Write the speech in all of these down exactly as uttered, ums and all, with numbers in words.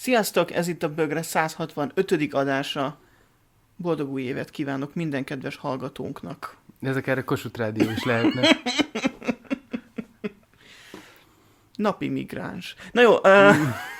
Sziasztok, ez itt a Bögre száz hatvanötödik adása. Boldog új évet kívánok minden kedves hallgatónknak. Ezek erre Kossuth Rádió is lehetne. Napi migráns. Na jó, uh,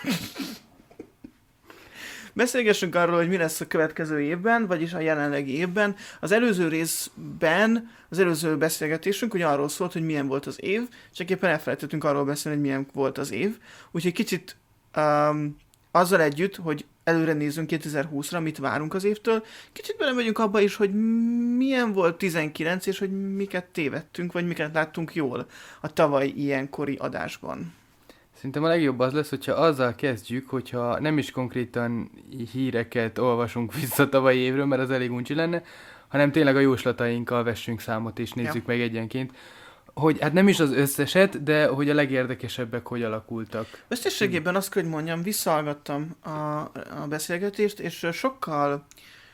beszélgessünk arról, hogy mi lesz a következő évben, vagyis a jelenlegi évben. Az előző részben, az előző beszélgetésünk ugye arról szólt, hogy milyen volt az év, csak éppen elfelejtettünk arról beszélni, hogy milyen volt az év. Úgyhogy kicsit um, azzal együtt, hogy előre nézzünk kétezer-húszra, mit várunk az évtől, kicsit belemegyünk abba is, hogy milyen volt tizenkilenc, és hogy miket tévedtünk, vagy miket láttunk jól a tavaly ilyenkori adásban. Szerintem a legjobb az lesz, hogyha azzal kezdjük, hogyha nem is konkrétan híreket olvasunk vissza tavalyi évről, mert az elég uncsi lenne, hanem tényleg a jóslatainkkal vessünk számot, és nézzük ja. meg egyenként, hogy hát nem is az összeset, de hogy a legérdekesebbek hogy alakultak. Összességében azt kell, hogy mondjam, visszahallgattam a, a beszélgetést, és sokkal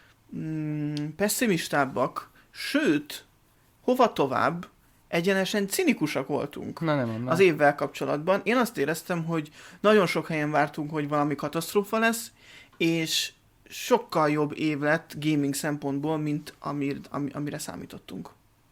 mm, pessimistábbak, sőt, hova tovább, egyenesen cinikusak voltunk Na, nem, nem. az évvel kapcsolatban. Én azt éreztem, hogy nagyon sok helyen vártunk, hogy valami katasztrófa lesz, és sokkal jobb év lett gaming szempontból, mint amir, am, amire számítottunk.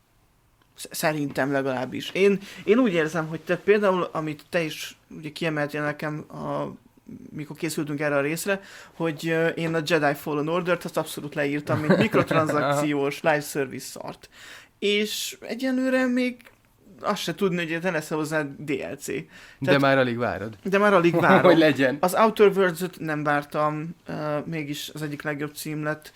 Szerintem legalábbis. Én, én úgy érzem, hogy te például, amit te is ugye kiemeltél nekem, a, mikor készültünk erre a részre, hogy én a Jedi Fallen Order-t azt abszolút leírtam, mint mikrotranszakciós live service szart. És egyenlőre még azt se tudni, hogy te lesz hozzá dé el cé. De Tehát, már alig várod. De már alig várom. hogy legyen. Az Outer Worlds-öt nem vártam, uh, mégis az egyik legjobb cím lett.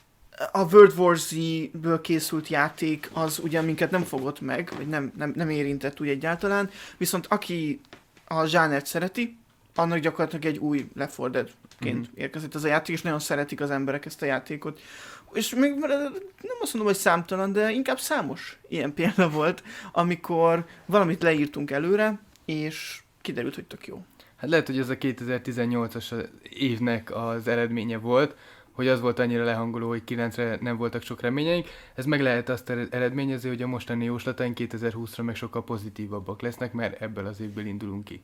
A World War Z-ből készült játék az ugye minket nem fogott meg, vagy nem, nem, nem érintett úgy egyáltalán, viszont aki a zsánert szereti, annak gyakorlatilag egy új Left four Dead-ként mm. érkezett az a játék, és nagyon szeretik az emberek ezt a játékot. És még nem azt mondom, hogy számtalan, de inkább számos ilyen példa volt, amikor valamit leírtunk előre, és kiderült, hogy tök jó. Hát lehet, hogy ez a kétezer-tizennyolcas évnek az eredménye volt, hogy az volt annyira lehangoló, hogy kilencre nem voltak sok reményeink. Ez meg lehet azt eredményezi, hogy a mostani jóslataink kétezer-húszra meg sokkal pozitívabbak lesznek, mert ebből az évből indulunk ki.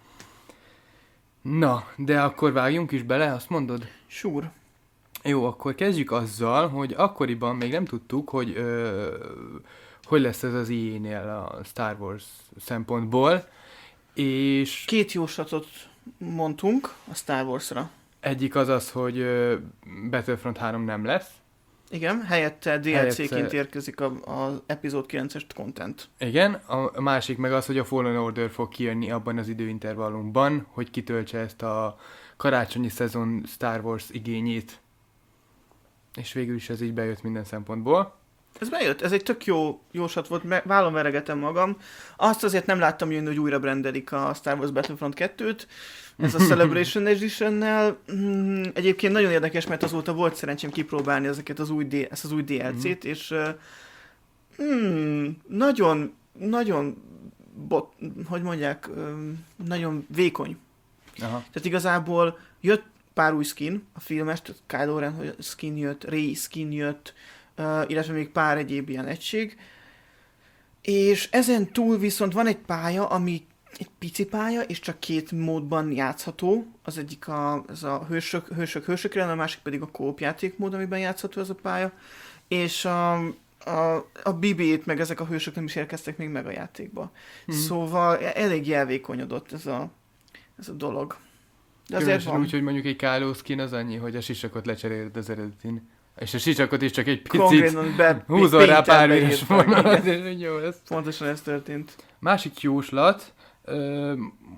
Na, de akkor vágjunk is bele, azt mondod? Sure. Jó, akkor kezdjük azzal, hogy akkoriban még nem tudtuk, hogy ö, hogy lesz ez az i á-nél a Star Wars szempontból, és... Két jóslatot mondtunk a Star Wars-ra. Egyik az az, hogy ö, Battlefront három nem lesz. Igen, helyette dé el cé-ként helyette... érkezik az epizód kilences content. Igen, a másik meg az, hogy a Fallen Order fog kijönni abban az időintervallumban, hogy kitöltse ezt a karácsonyi szezon Star Wars igényét. És végül is ez így bejött minden szempontból. Ez bejött, ez egy tök jó jóslat volt, me- vállon veregetem magam. Azt azért nem láttam jönni, hogy újra brendelik a Star Wars Battlefront kettőt, ez a Celebration Edition-nel. Hmm, egyébként nagyon érdekes, mert azóta volt szerencsém kipróbálni ezeket az új D- ezt az új dé el cét, mm. és hmm, nagyon, nagyon, bot, hogy mondják, nagyon vékony. Aha. Tehát igazából jött pár új skin, a filmes, tehát Kylo Ren skin jött, Rey skin jött, uh, illetve még pár egyéb ilyen egység. És ezen túl viszont van egy pálya, ami egy pici pálya, és csak két módban játszható. Az egyik a, ez a hősök, hősök hősökre, a másik pedig a co-op játékmód, amiben játszható ez a pálya. És a, a, a bé bé-t meg ezek a hősök nem is érkeztek még meg a játékba. Hmm. Szóval elég jelvékonyodott ez a, ez a dolog. De azért van. Úgy, hogy mondjuk egy Kylo skin az annyi, hogy a sisakot lecseréled az eredetin. És a sisakot is csak egy picit be, húzol rá pár üres vonalat, és jó lesz. Pontosan ez történt. Másik jóslat, ö,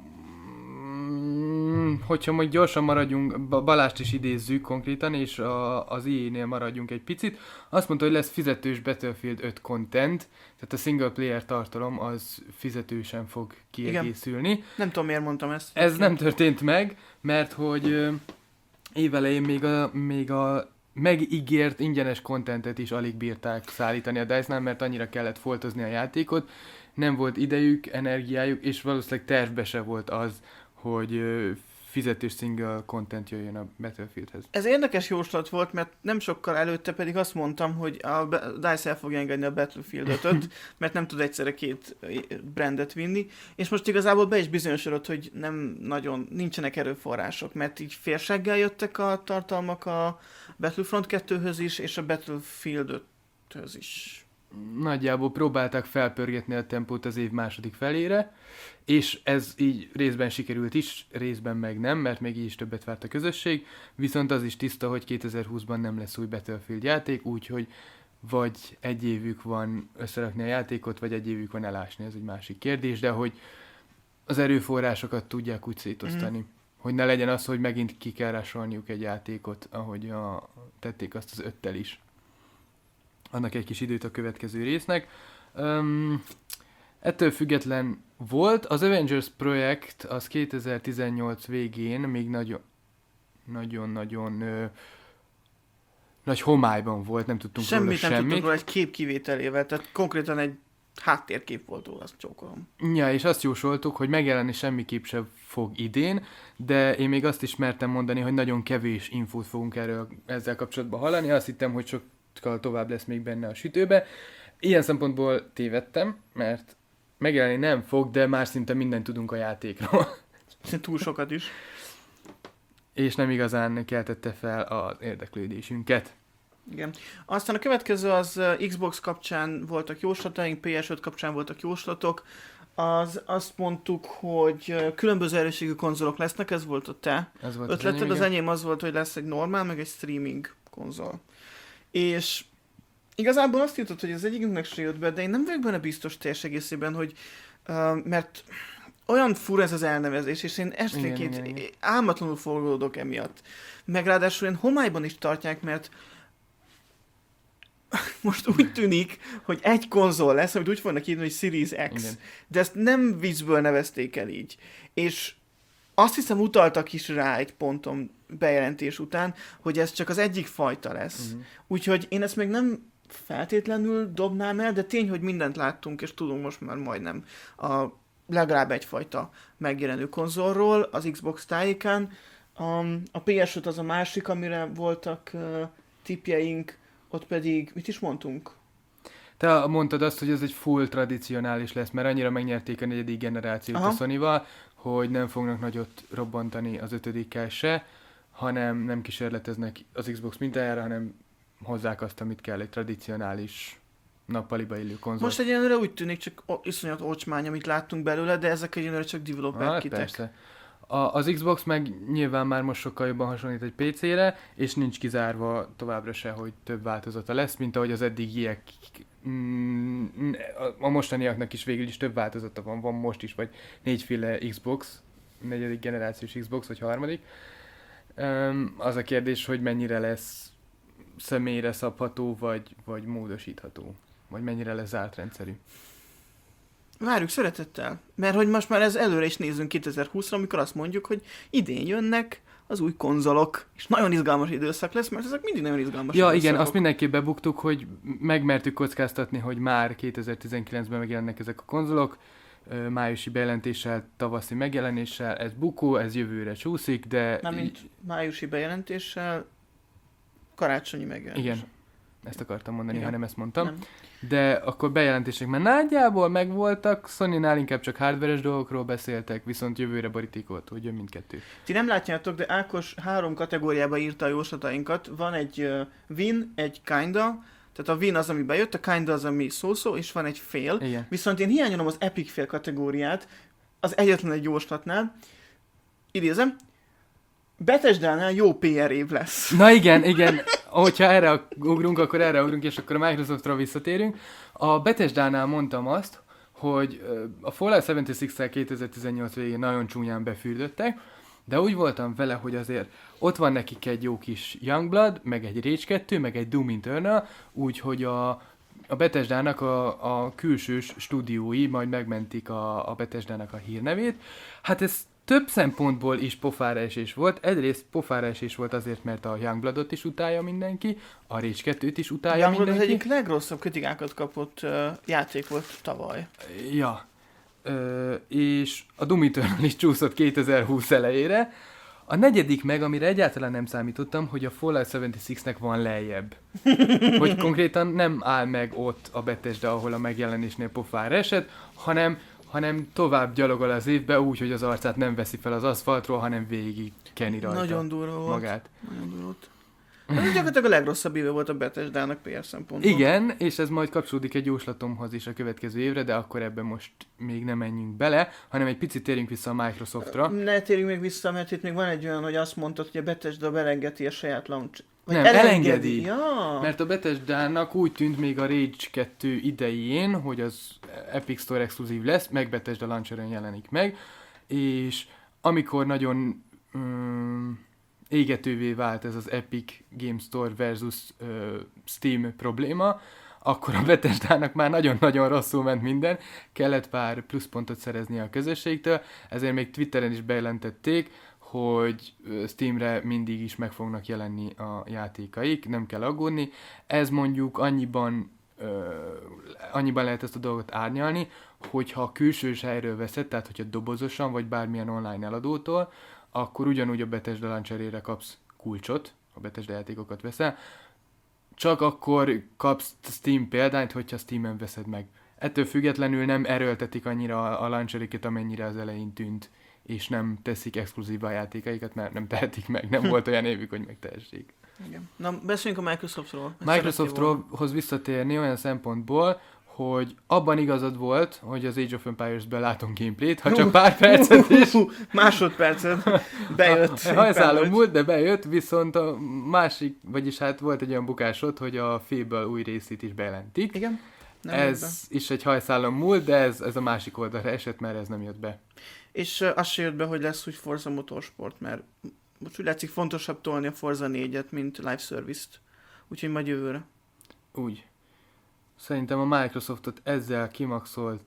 hogyha majd gyorsan maradjunk, Balást is idézzük konkrétan, és a, az i á-nél maradjunk egy picit, azt mondta, hogy lesz fizetős Battlefield öt content, tehát a single player tartalom az fizetősen fog kiegészülni. Igen. Nem tudom, miért mondtam ezt. Ez nem történt meg, mert hogy évelején még a, még a megígért ingyenes contentet is alig bírták szállítani a DICE-nál, mert annyira kellett foltozni a játékot, nem volt idejük, energiájuk, és valószínűleg tervbe se volt az, hogy fizetős single content jöjjön a Battlefieldhez. Ez érdekes jóslat volt, mert nem sokkal előtte pedig azt mondtam, hogy a DICE el fogja engedni a Battlefield ötöt, mert nem tud egyszerre két brandet vinni, és most igazából be is bizonyosodott, hogy nem nagyon, nincsenek erőforrások, mert így félseggel jöttek a tartalmak a Battlefront kettőhöz is, és a Battlefield öthöz is. Nagyjából próbálták felpörgetni a tempót az év második felére, és ez így részben sikerült is, részben meg nem, mert még így is többet várt a közösség, viszont az is tiszta, hogy kétezer-húszban nem lesz új Battlefield játék, úgyhogy vagy egy évük van összerakni a játékot, vagy egy évük van elásni, ez egy másik kérdés, de hogy az erőforrásokat tudják úgy szétosztani, mm. hogy ne legyen az, hogy megint ki kell rásolniuk egy játékot, ahogy a, tették azt az öttel is. Annak egy kis időt a következő résznek. Um, ettől független volt. Az Avengers projekt az kétezer-tizennyolc végén még nagyon nagyon-nagyon ö, nagy homályban volt, nem tudtunk semmit róla nem semmit. tudtunk róla egy kép kivételével, tehát konkrétan egy háttérkép volt róla, azt csókolom. Ja, és azt jósoltuk, hogy megjelenni semmiképp sem fog idén, de én még azt is mertem mondani, hogy nagyon kevés infót fogunk erről ezzel kapcsolatban hallani. Azt hittem, hogy sok tovább lesz még benne a sütőbe. Ilyen szempontból tévedtem, mert megjelenni nem fog, de már szinte mindent tudunk a játékról. Túl sokat is. És nem igazán keltette fel az érdeklődésünket. Igen. Aztán a következő az Xbox kapcsán voltak jóslataink, pé es öt kapcsán voltak jóslatok. Az, azt mondtuk, hogy különböző erőségű konzolok lesznek, ez volt a te ez volt ötleted. Az, az enyém az volt, hogy lesz egy normál, meg egy streaming konzol. És igazából azt jutott, hogy az egyikünknek se jött be, de én nem vagyok benne biztos teljes egészében, hogy uh, mert olyan fura ez az elnevezés, és én esténként álmatlanul forgolódok emiatt. Meg ráadásul én homályban is tartják, mert most úgy tűnik, hogy egy konzol lesz, amit úgy fognak írni, hogy Series X. Igen. De ezt nem viccből nevezték el így. És azt hiszem utaltak is rá egy ponton bejelentés után, hogy ez csak az egyik fajta lesz. Uh-huh. Úgyhogy én ezt még nem feltétlenül dobnám el, de tény, hogy mindent láttunk, és tudunk most már majdnem a legalább egyfajta megjelenő konzolról az Xbox tájékán. Um, a pé es öt az a másik, amire voltak uh, tippjeink, ott pedig, mit is mondtunk? Te mondtad azt, hogy ez egy full tradicionális lesz, mert annyira megnyerték a negyedik generációt Aha. a Sony-val, hogy nem fognak nagyot robbantani az ötödikkel se, hanem nem kísérleteznek az Xbox mintájára, hanem hozzák azt, amit kell, egy tradicionális nappaliba illő konzol. Most egyenlőre úgy tűnik, csak iszonyat ocsmány, amit láttunk belőle, de ezek egyenlőre csak developer ah, kitek. Persze. A, az Xbox meg nyilván már most sokkal jobban hasonlít egy pé cére, és nincs kizárva továbbra se, hogy több változata lesz, mint ahogy az eddigiek, mm, a mostaniaknak is végül is több változata van, van most is, vagy négyféle Xbox, negyedik generációs Xbox, vagy harmadik. Um, az a kérdés, hogy mennyire lesz személyre szabható, vagy, vagy módosítható, vagy mennyire lesz zárt rendszerű. Várjuk szeretettel, mert hogy most már ez előre is nézzünk kétezer-húszra, amikor azt mondjuk, hogy idén jönnek az új konzolok, és nagyon izgalmas időszak lesz, mert ezek mindig nagyon izgalmas Ja, időszakok. igen, azt mindenképp bebuktuk, hogy megmertük kockáztatni, hogy már kétezer-tizenkilencben megjelennek ezek a konzolok, májusi bejelentéssel, tavaszi megjelenéssel, ez bukó, ez jövőre csúszik, de... Nem, mint májusi bejelentéssel, karácsonyi megjelenés. Igen, ezt akartam mondani, igen. Ha nem ezt mondtam. Nem. De akkor bejelentések már nagyjából megvoltak, Sony-nál inkább csak hardveres dolgokról beszéltek, viszont jövőre borítékolt, hogy jön mindkettő. Ti nem látjátok, de Ákos három kategóriába írta a jóslatainkat. Van egy uh, win, egy kinda, tehát a win az, ami bejött, a kinda az, ami szó-szó, és van egy fail. Igen. Viszont én hiányolom az epic fail kategóriát, az egyetlen egy jóslatnál. Idézem, Bethesda-nál jó pé er év lesz. Na igen, igen, hogyha erre ugrunk, akkor erre ugrunk, és akkor a Microsoftra visszatérünk. A Bethesda-nál mondtam azt, hogy a Fallout hetvenhatot kétezer-tizennyolc végén nagyon csúnyán befürdöttek, de úgy voltam vele, hogy azért ott van nekik egy jó kis Youngblood, meg egy Rage kettő, meg egy Doom Eternal, úgyhogy a, a Bethesda-nak a, a külsős stúdiói majd megmentik a, a Bethesda-nak a hírnevét. Hát ez több szempontból is pofára esés volt. Egyrészt pofára esés volt azért, mert a Youngbloodot is utálja mindenki, a Rage kettőt is utálja Youngblood mindenki. az egyik legrosszabb kritikákat kapott uh, játék volt tavaly. Ja. Ö, és a Doom Eternal is csúszott kétezer-húsz elejére. A negyedik meg, amire egyáltalán nem számítottam, hogy a Fallout hetvenhatos-nek van lejjebb. Hogy konkrétan nem áll meg ott a Bethesda, ahol a megjelenésnél pofára esett, hanem, hanem tovább gyalogol az évbe úgy, hogy az arcát nem veszi fel az aszfaltról, hanem végig keni rajta Nagyon durva volt. magát. Nagyon durva volt. Ez gyakorlatilag a legrosszabb éve volt a Bethesdának pé er szempontból. Igen, és ez majd kapcsolódik egy jóslatomhoz is a következő évre, de akkor ebben most még nem menjünk bele, hanem egy picit térjünk vissza a Microsoftra. Ne térjünk még vissza, mert itt még van egy olyan, hogy azt mondtad, hogy a Bethesda belengeti a saját launch... Vagy Nem, elengedi. elengedi. Ja. Mert a Bethesdának úgy tűnt még a Rage kettő idején, hogy az Epic Store exkluzív lesz, meg Bethesda launcheren jelenik meg, és amikor nagyon um, égetővé vált ez az Epic Game Store versus uh, Steam probléma, akkor a Bethesdának már nagyon-nagyon rosszul ment minden, kellett pár pluszpontot szerezni a közösségtől, ezért még Twitteren is bejelentették, hogy Steamre mindig is meg fognak jelenni a játékaik, nem kell aggódni. Ez mondjuk annyiban, ö, annyiban lehet ezt a dolgot árnyalni, hogyha a külsős helyről veszed, tehát hogyha dobozosan, vagy bármilyen online eladótól, akkor ugyanúgy a Bethesda launcherére kapsz kulcsot, ha Bethesda játékokat veszel, csak akkor kapsz Steam példányt, hogyha Steamen veszed meg. Ettől függetlenül nem erőltetik annyira a launcheriket, amennyire az elején tűnt, és nem teszik exkluzív a játékaikat, mert nem tehetik meg, nem volt olyan évük, hogy megtehessék. Igen. Na, beszéljünk a Microsoftról. Microsofthoz visszatérni olyan szempontból, hogy abban igazad volt, hogy az Age of Empires-ben látunk gameplayt, ha csak pár percet is. Másodpercet bejött. Hajszálom múlt, de bejött, viszont a másik, vagyis hát volt egy olyan bukásod, hogy a Fable új részét is bejelentik. Igen. Nem ez is egy hajszálom múlt, de ez, ez a másik oldalra esett, mert ez nem jött be. És uh, az se jött be, hogy lesz úgy Forza Motorsport, mert most úgy látszik fontosabb tolni a Forza négyet, mint live service-t. Úgyhogy majd jövőre. Úgy. Szerintem a Microsoftot ezzel kimaxoltuk.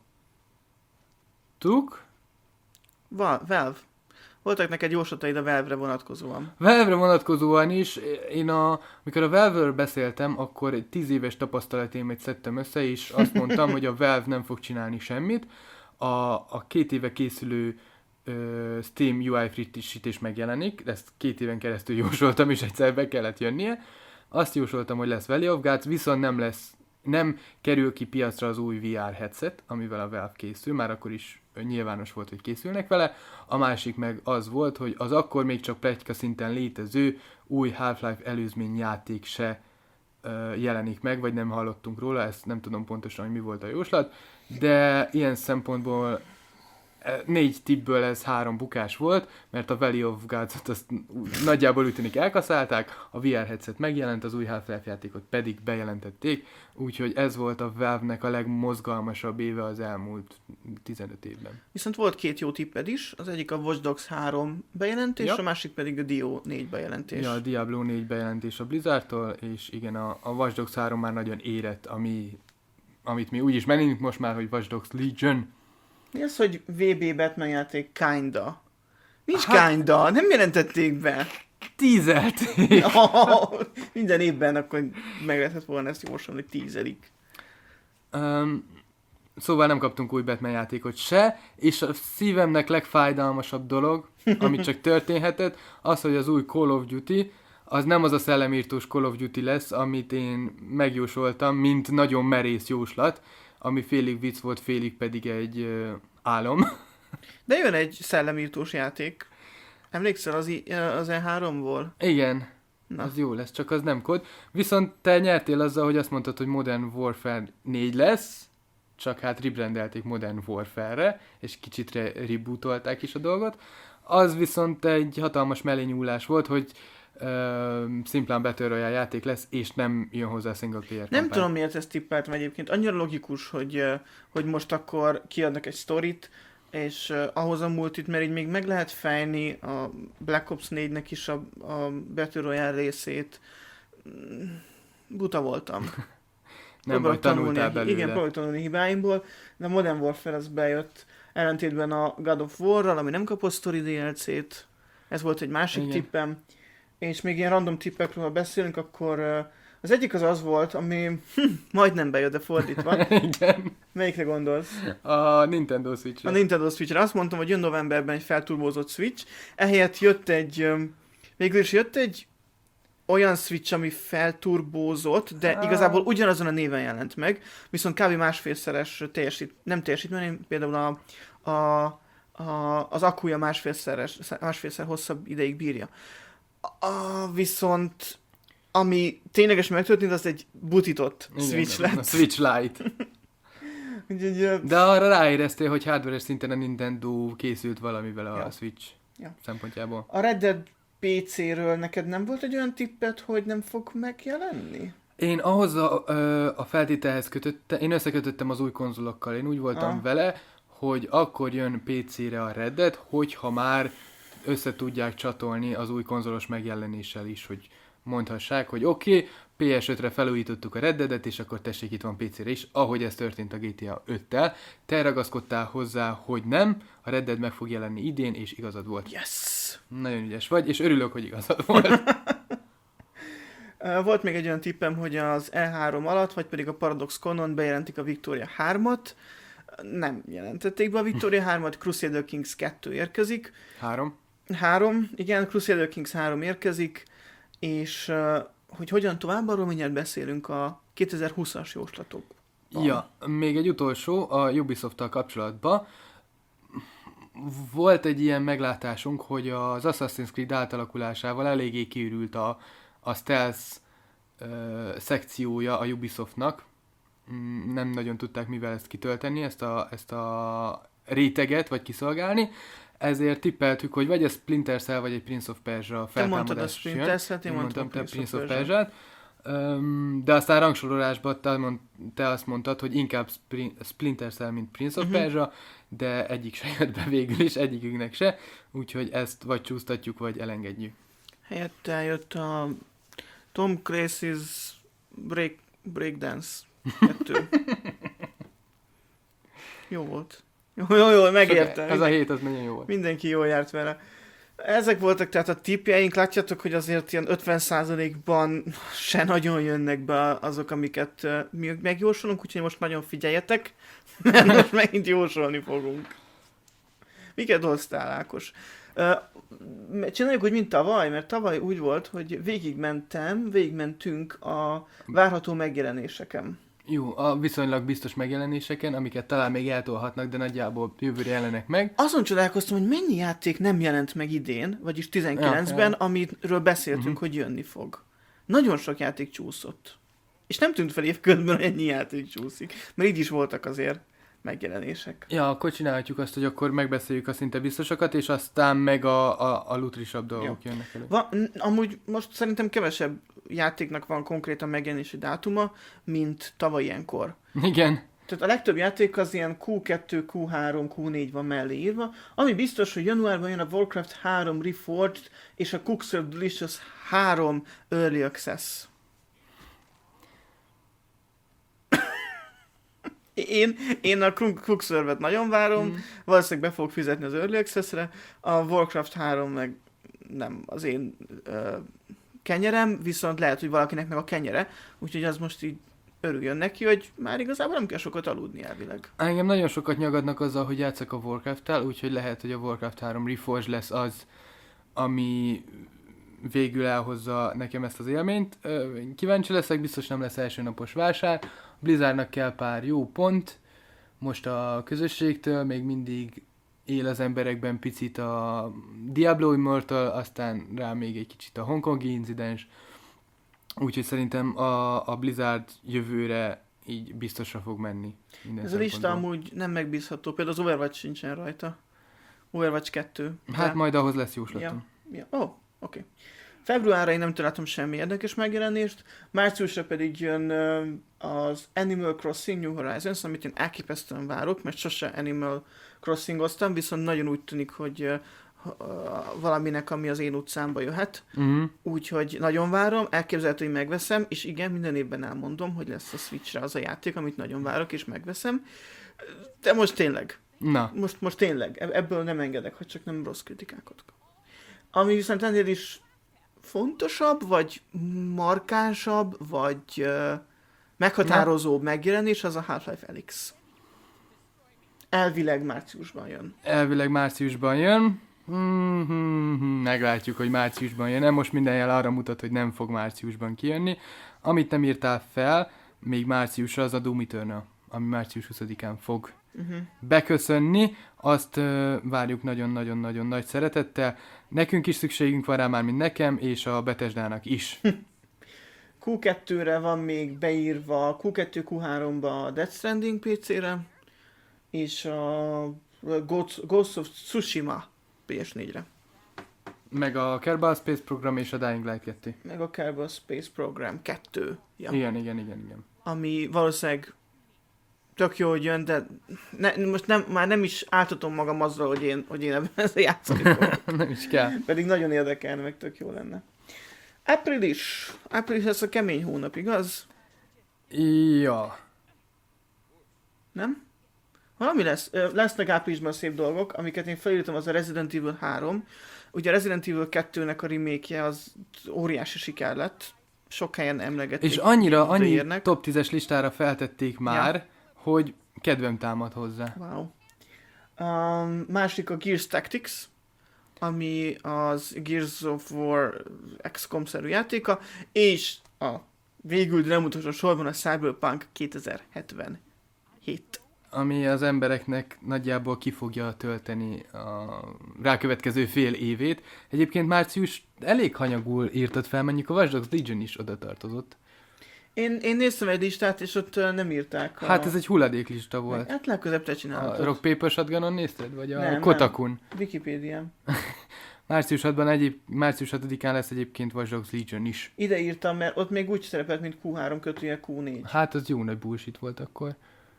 Va- Valve. Voltak neked jóslataid a Valve-re vonatkozóan. Valve-re vonatkozóan is, én a, amikor a Valve-ről beszéltem, akkor egy tíz éves tapasztalatémet szedtem össze, és azt mondtam, hogy a Valve nem fog csinálni semmit. A, a két éve készülő ö, Steam u i frissítés megjelenik, ezt két éven keresztül jósoltam, és egyszer be kellett jönnie. Azt jósoltam, hogy lesz Valley of Gods, viszont nem lesz, nem kerül ki piacra az új vé er headset, amivel a Valve készül, már akkor is nyilvános volt, hogy készülnek vele. A másik meg az volt, hogy az akkor még csak pletyka szinten létező új Half-Life előzmény játék se ö, jelenik meg, vagy nem hallottunk róla, ezt nem tudom pontosan, hogy mi volt a jóslat, de ilyen szempontból négy tippből ez három bukás volt, mert a Valley of Gods-ot azt nagyjából úgy tűnik elkaszálták, a vé er headset megjelent, az új Half-Life játékot pedig bejelentették, úgyhogy ez volt a Valve-nek a legmozgalmasabb éve az elmúlt tizenöt évben. Viszont volt két jó tipped is, az egyik a Watch Dogs három bejelentés, ja. A másik pedig a Dio négy bejelentés. Ja, a Diablo négy bejelentés a Blizzardtól, és igen, a, a Watch Dogs három már nagyon érett, ami, amit mi úgy is menünk most már, hogy Watch Dogs Legion. Mi az, hogy vé bé Batman játék kinda? Nincs hát, kinda, nem jelentették be. Tízelték. Oh, minden évben akkor meg lehetett volna ezt jósolni, hogy tízedik. Um, szóval nem kaptunk új Batman játékot se, és a szívemnek legfájdalmasabb dolog, ami csak történhetett, az, hogy az új Call of Duty, az nem az a szellemírtós Call of Duty lesz, amit én megjósoltam, mint nagyon merész jóslat, ami félig vicc volt, félig pedig egy uh, álom. De jön egy szellemírtós játék. Emlékszel az, I- az E háromból? Igen. Na. Az jó lesz, csak az nem kód. Viszont te nyertél azzal, hogy azt mondtad, hogy Modern Warfare négy lesz, csak hát rebrandelték Modern Warfare-re, és kicsit re- rebootolták is a dolgot. Az viszont egy hatalmas mellényúlás volt, hogy Uh, szimplán Battle Royale játék lesz, és nem jön hozzá a single player kampány. Nem tudom, miért ezt tippeltem egyébként. Annyira logikus, hogy, hogy most akkor kiadnak egy sztorit, és uh, ahhoz a multit, mert így még meg lehet fejni a Black Ops négynek is a, a Battle Royale részét. Buta voltam. Nem vagy tanultál belőle. Igen, próbálok tanulni hibáimból, de a Modern Warfare az bejött ellentétben a God of War-ral, ami nem kapott sztori dé el cét. Ez volt egy másik Igen. tippem. És még ilyen random tippekről, ha beszélünk, akkor Az egyik az az volt, ami hm, majdnem bejött, de fordítva. Igen. Melyikre gondolsz? A Nintendo Switch-re. A Nintendo Switch-re. Azt mondtam, hogy jön novemberben egy felturbózott Switch, ehelyett jött egy, öm, végül is jött egy olyan Switch, ami felturbózott, de Ah. igazából ugyanazon a néven jelent meg, viszont kb. Másfélszeres teljesít, nem teljesítmény, például a, a, a, az akkuja másfélszeres, másfélszer hosszabb ideig bírja. A, a, viszont ami ténylegesen megtörtént, az egy butított Igen, Switch a lett. Switch Lite. Úgyhogy, ö, De arra ráéreztél, hogy hardware-es szinten a Nintendo készült valamivel a Ja. Switch Ja. szempontjából. a Red Dead pé cé-ről neked nem volt egy olyan tippet, hogy nem fog megjelenni? Én ahhoz a, ö, a feltételhez kötöttem, én összekötöttem az új konzolokkal, én úgy voltam Ah. vele, hogy akkor jön pé cére a Red Dead, hogyha már össze tudják csatolni az új konzolos megjelenéssel is, hogy mondhassák, hogy oké, okay, pé es ötre felújítottuk a Red Deadet, és akkor tessék, itt van pé cére is, ahogy ez történt a gé té á öttel. Te ragaszkodtál hozzá, hogy nem, a Red Dead meg fog jelenni idén, és igazad volt. Yes! Nagyon ügyes vagy, és örülök, hogy igazad volt. Ö, Volt még egy olyan tippem, hogy az E három alatt, vagy pedig a Paradox Conon bejelentik a Victoria hármat. Nem jelentették be a Victoria hármat, Crusader Kings kettő érkezik. Három. Három, igen, Crusader Kings három érkezik, és ö, hogy hogyan tovább, arról mindjárt beszélünk a kétezer-húszas jóslatokban. Ja, még egy utolsó a Ubisoft-tal kapcsolatban. Volt egy ilyen meglátásunk, hogy az Assassin's Creed átalakulásával eléggé kiürült a, a stealth ö, szekciója a Ubisoftnak. Mm, Nem nagyon tudták mivel ezt kitölteni, ezt a, ezt a réteget, vagy kiszolgálni. Ezért tippeltük, hogy vagy a Splinter Cell, vagy egy Prince of Persia Te mondtad a feltámadás Splinter jön. Cell-t, én Én mondtam a mondtam te Prince of Prince of Persia. Persia-t. Öm, de aztán rangsorolásban te, mond, te azt mondtad, hogy inkább Sprin- Splinter Cell, mint Prince of Mhm. Persia, de egyik se jött be végül is, egyikünknek se, úgyhogy ezt vagy csúsztatjuk, vagy elengedjük. Helyette jött a Tom Clancy's Break, Breakdance kettő. Jó volt. Jó, jó, jó, megérte. Ez a hét, az nagyon jó volt. Mindenki jól járt vele. Ezek voltak tehát a tippjeink. Látjátok, hogy azért ilyen ötven százalékban se nagyon jönnek be azok, amiket uh, mi megjósolunk, úgyhogy most nagyon figyeljetek, mert most megint jósolni fogunk. Miket hoztál, Ákos? Uh, csináljuk úgy, mint tavaly, mert tavaly úgy volt, hogy végigmentem, végigmentünk a várható megjelenéseken. Jó, a viszonylag biztos megjelenéseken, amiket talán még eltolhatnak, de nagyjából jövőre jelenek meg. Azon csodálkoztam, hogy mennyi játék nem jelent meg idén, vagyis tizenkilencben, Ja, ja. amiről beszéltünk, Mhm. hogy jönni fog. Nagyon sok játék csúszott. És nem tűnt fel évközben, hogy ennyi játék csúszik. Mert így is voltak azért megjelenések. Ja, akkor csinálhatjuk azt, hogy akkor megbeszéljük a szinte biztosakat, és aztán meg a, a, a lutrisabb dolgok jönnek elő. Va, n- amúgy most szerintem kevesebb játéknak van konkrétan megjelenési dátuma, mint tavaly ilyenkor. Igen. Tehát a legtöbb játék az ilyen kú kettő, kú három, kú négy van mellé írva, ami biztos, hogy januárban jön a Warcraft három Reforged és a Cook Serve Delicious három Early Access. Én, én a Cook Serve-et nagyon várom, Mm. valószínűleg be fogok fizetni az Early Access-re, a Warcraft három meg nem az én ö, kenyerem, viszont lehet, hogy valakinek meg a kenyere, úgyhogy az most így örüljön neki, hogy már igazából nem kell sokat aludni elvileg. Engem nagyon sokat nyagadnak azzal, hogy játszak a Warcraft-tel, úgyhogy lehet, hogy a Warcraft három Reforged lesz az, ami végül elhozza nekem ezt az élményt. Ö, Kíváncsi leszek, biztos nem lesz első napos vásár. Blizzardnak kell pár jó pont. Most a közösségtől még mindig él az emberekben picit a Diablo Immortal, aztán rá még egy kicsit a hongkongi incidens. Úgyhogy szerintem a, a Blizzard jövőre így biztosra fog menni. Minden Ez a lista szempontból. amúgy nem megbízható, például az Overwatch sincsen rajta. Overwatch kettő. Hát De- majd ahhoz lesz jóslatom. Ja. Ó, oh, oké. Okay. Februárra én nem találtam semmi érdekes megjelenést, márciusra pedig jön ö, az Animal Crossing New Horizons, amit én elképesztően várok, mert sose Animal Crossingoztam, viszont nagyon úgy tűnik, hogy ö, ö, valaminek, ami az én utcámba jöhet, Uh-huh. úgyhogy nagyon várom, elképzelhető, hogy megveszem, és igen, minden évben elmondom, hogy lesz a Switchre az a játék, amit nagyon várok, és megveszem. De most tényleg, Na, most, most tényleg, eb- ebből nem engedek, hogy csak nem rossz kritikákat kap. Ami viszont ennél is legfontosabb, vagy markánsabb, vagy uh, meghatározóbb megjelenés az a Half-Life Alyx. Elvileg márciusban jön. Elvileg márciusban jön. Mm-hmm, meglátjuk, hogy márciusban jön. Most minden jel arra mutat, hogy nem fog márciusban kijönni. Amit nem írtál fel, még márciusra, az a Doom Eternal, ami március huszadikán fog uh-huh. beköszönni. Azt uh, várjuk nagyon-nagyon-nagyon nagy szeretettel. Nekünk is szükségünk van rá már, mint nekem, és a Bethesdának is. kú kettőre van még beírva, kú kettő kú háromba a Death Stranding pé cére, és a Ghost of Tsushima pé es négyre. Meg a Kerbal Space Program és a Dying Light kettő. Meg a Kerbal Space Program kettő. Ja. Igen, igen, igen, igen. Ami valószínűleg tök jó, hogy jön, de ne, most nem, már nem is áltatom magam azzal, hogy én, hogy én ebben ezzel játszani fogok. Nem is kell. Pedig nagyon érdekelne, meg tök jó lenne. Április. Április lesz a kemény hónap, igaz? Ja. Nem? Valami lesz. Lesznek áprilisban szép dolgok, amiket én felírtam, az a Resident Evil három. Ugye a Resident Evil kettőnek a remake-je az óriási siker lett. Sok helyen emlegették. És annyira, annyi top tízes listára feltették már, ja. hogy kedvem támad hozzá. Wow. Um, másik a Gears Tactics, ami az Gears of War iksz kom-szerű játéka, és a végül, de nem utolsó sorban a Cyberpunk kétezer-hetvenhét. Ami az embereknek nagyjából ki fogja tölteni a rákövetkező fél évét. Egyébként március elég hanyagul írtad fel, mondjuk a Watch Dogs Legion is oda tartozott. Én, én néztem egy listát, és ott uh, nem írták. A... Hát ez egy hulladéklista volt. Hát legközebb te csináltad. A Rock Paper Shotgunon nézted? Vagy a nem, Kotakun? Nem. Wikipédián. március hatodikán egyéb, március hatodikán lesz egyébként Watch Dogs Legion is. Ide írtam, mert ott még úgy szerepelt, mint kú három kötője kú négy. Hát az jó nagy bullshit volt akkor.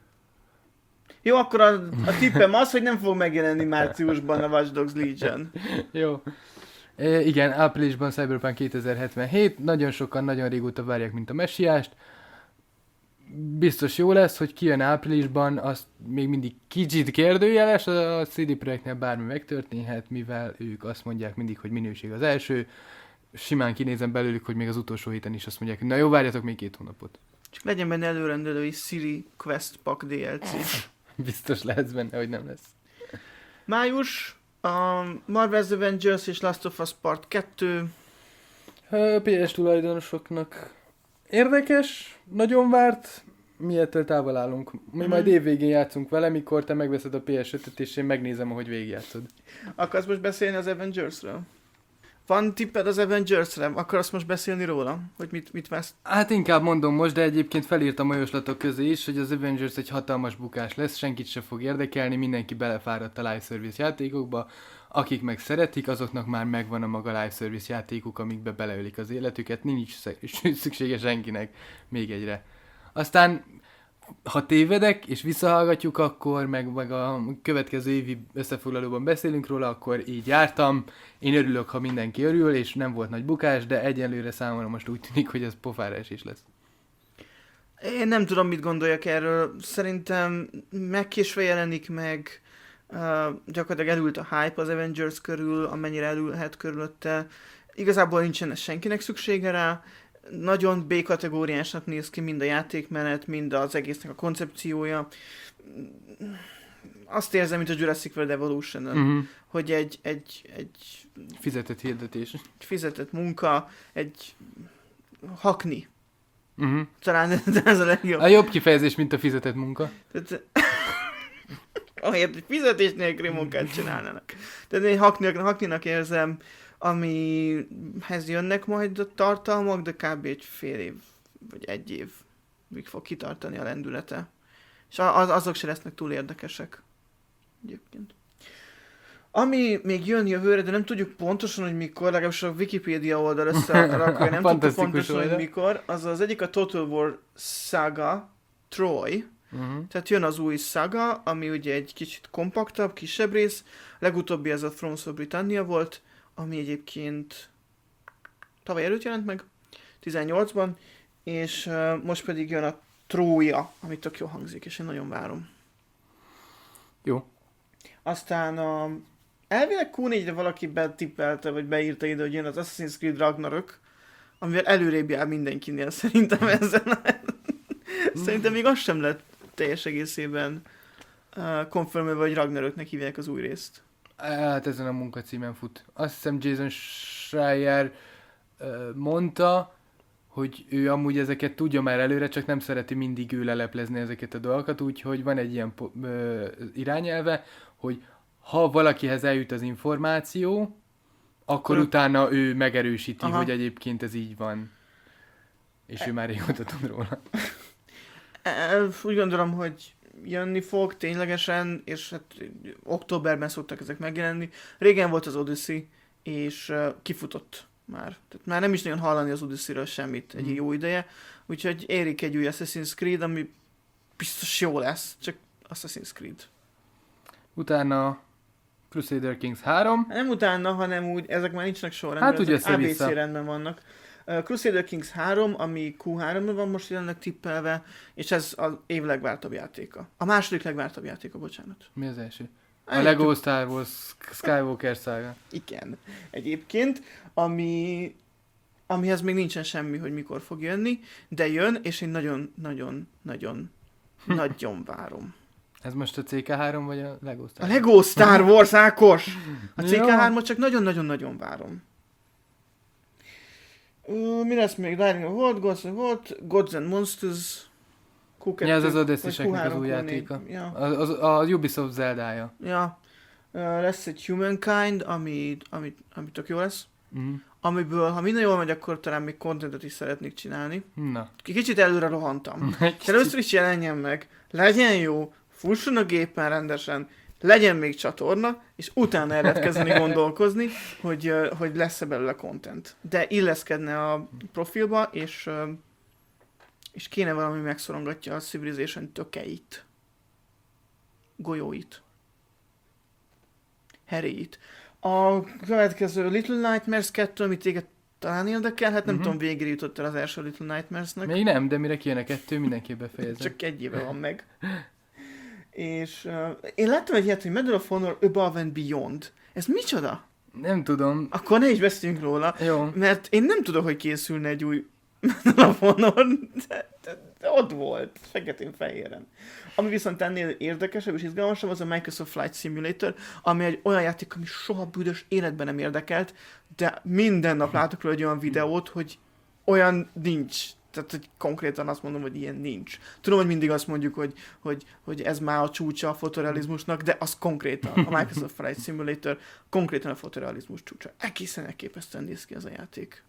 Jó, akkor a, a tippem az, hogy nem fog megjelenni márciusban a Watch Dogs Legion. Jó. E, igen, áprilisban Cyberpunk kétezer-hetvenhét. Nagyon sokan, nagyon régóta várják, mint a messiást. Biztos jó lesz, hogy kijön áprilisban, azt még mindig kicsit kérdőjeles, a cé dé Projektnél bármi megtörténhet, mivel ők azt mondják mindig, hogy minőség az első. Simán kinézem belőlük, hogy még az utolsó héten is azt mondják, hogy na jó, várjatok még két hónapot. Csak legyen benne előrendelői Siri Quest Pack dé el cé. Biztos lehetsz benne, hogy nem lesz. Május, a Marvel's Avengers és Last of Us Part kettő. pé es tulajdonosoknak érdekes, nagyon várt, mi ettől távol állunk. Mi mm. majd évvégén játszunk vele, mikor te megveszed a pé es ötöt, és én megnézem, ahogy végigjátszod. Akarsz most beszélni az Avengersről? Van tipped az Avengers-re? Akarsz most beszélni róla? Hogy mit, mit vesz? Hát inkább mondom most, de egyébként felírtam a jóslatok közé is, hogy az Avengers egy hatalmas bukás lesz, senkit se fog érdekelni, mindenki belefáradt a live service játékokba, akik meg szeretik, azoknak már megvan a maga live service játékuk, amikbe beleölik az életüket, nincs szüksége senkinek még egyre. Aztán ha tévedek, és visszahallgatjuk, akkor meg, meg a következő évi összefoglalóban beszélünk róla, akkor így jártam. Én örülök, ha mindenki örül, és nem volt nagy bukás, de egyenlőre számomra most úgy tűnik, hogy ez pofára esés lesz. Én nem tudom, mit gondoljak erről. Szerintem megkésve jelenik meg, uh, gyakorlatilag elült a hype az Avengers körül, amennyire elülhet körülötte. Igazából nincsen senkinek szüksége rá. Nagyon B-kategóriásnak néz ki mind a játékmenet, mind az egésznek a koncepciója. Azt érzem, mint a Jurassic World Evolution-en, uh-huh. hogy egy, egy, egy fizetett hirdetés. Egy fizetett munka, egy hakni. Uh-huh. Talán ez a legjobb. A jobb kifejezés, mint a fizetett munka. Tehát, ahelyett, hogy fizetés nélküli munkát csinálnának. Tehát én hakninak, hakninak érzem, amihez jönnek majd a tartalmak, de kb. Egy fél év, vagy egy év még fog kitartani a lendülete. És az, azok se lesznek túl érdekesek. Egyébként. Ami még jön jövőre, de nem tudjuk pontosan, hogy mikor, legalábbis a Wikipédia oldal összerakja, nem tudjuk pontosan, oldal. Hogy mikor. Az az egyik a Total War Saga Troy. Uh-huh. Tehát jön az új Saga, ami ugye egy kicsit kompaktabb, kisebb rész. Legutóbbi ez a Thrones of Britannia volt, ami egyébként tavaly előtt jelent meg, tizennyolcban, és uh, most pedig jön a Trója, ami tök jó hangzik, és én nagyon várom. Jó. Aztán a elvileg kú négyre valaki betippelte, vagy beírta ide, hogy jön az Assassin's Creed Ragnarök, amivel előrébb jár mindenkinél szerintem ezen. Szerintem még az sem lett teljes egészében uh, confirmölve, hogy Ragnaröknek hívják az új részt. Hát ezen a munkacímen fut. Azt hiszem Jason Schreier uh, mondta, hogy ő amúgy ezeket tudja már előre, csak nem szereti mindig ő leleplezni ezeket a dolgokat, úgyhogy van egy ilyen po- ö, irányelve, hogy ha valakihez eljut az információ, akkor Ö- utána ő megerősíti, Aha. hogy egyébként ez így van. És E- ő már régóta tud róla. E, úgy gondolom, hogy jönni fog ténylegesen, és hát októberben szoktak ezek megjelenni. Régen volt az Odyssey, és uh, kifutott már. Tehát már nem is nagyon hallani az Odyssey-ről semmit egy Mhm. jó ideje. Úgyhogy érik egy új Assassin's Creed, ami biztos jó lesz, csak Assassin's Creed. Utána Crusader Kings három. Nem utána, hanem úgy, ezek már nincsenek sorrendben, Hát úgy ezek á bé cé össze-vissza. rendben vannak. Uh, Crusader Kings három, ami kú háromra van most jelenleg tippelve, és ez az év legvártabb játéka. A második legvártabb játéka, bocsánat. Mi az első? A Eljöttünk- Lego Star Wars Skywalker szága. Igen. Egyébként, ami, amihez még nincsen semmi, hogy mikor fog jönni, de jön, és én nagyon-nagyon-nagyon nagyon várom. Ez most a cé ká három vagy a Lego Star A Wars? Lego Star Wars, Ákos! A cé ká Jó. hármat csak nagyon-nagyon-nagyon várom. Uh, mi lesz még? Riding of Volt, Gods of Volt, Gods and Monsters, kú kettő, Ja, ez az vagy Odyssey-seknek az kú három, új kú négy. játéka. Ja. Az, az, a Ubisoft Zeldája. Ja. Uh, lesz egy Humankind, ami, ami, ami tök jó lesz. Uh-huh. Amiből, ha minden jól megy, akkor talán még contentet is szeretnék csinálni. Na. Kicsit előre rohantam. Egy És először is jelenjen meg, legyen jó, fusson a gépen rendesen, legyen még csatorna, és utána el lehet kezdeni gondolkozni, hogy, ö, hogy lesz-e belőle content. De illeszkedne a profilba, és, ö, és kéne valami megszorongatja a Civilization tökeit. Golyóit. Heréit. A következő Little Nightmares kettő, amit téged talán érdekel, hát nem Mhm. tudom, végére jutott el az első Little Nightmares-nek. Még nem, de mire kijön a kettő, mindenképp befejezem. Csak egy éve van meg. És uh, én láttam egy ilyet, hogy Medal of Honor Above and Beyond. Ez micsoda? Nem tudom. Akkor ne is beszéljünk róla, Jó. mert én nem tudom, hogy készülne egy új Medal of Honor, de, de, de ott volt, feketén-fehéren. Ami viszont ennél érdekesebb és izgalmasabb, az a Microsoft Flight Simulator, ami egy olyan játék, ami soha büdös életben nem érdekelt, de minden nap látok róla egy olyan videót, hogy olyan nincs. Tehát, hogy konkrétan azt mondom, hogy ilyen nincs. Tudom, hogy mindig azt mondjuk, hogy, hogy, hogy ez már a csúcsa a fotorealizmusnak, de az konkrétan, a Microsoft Flight Simulator konkrétan a fotorealizmus csúcsa. Egészen elképesztően néz ki ez a játék.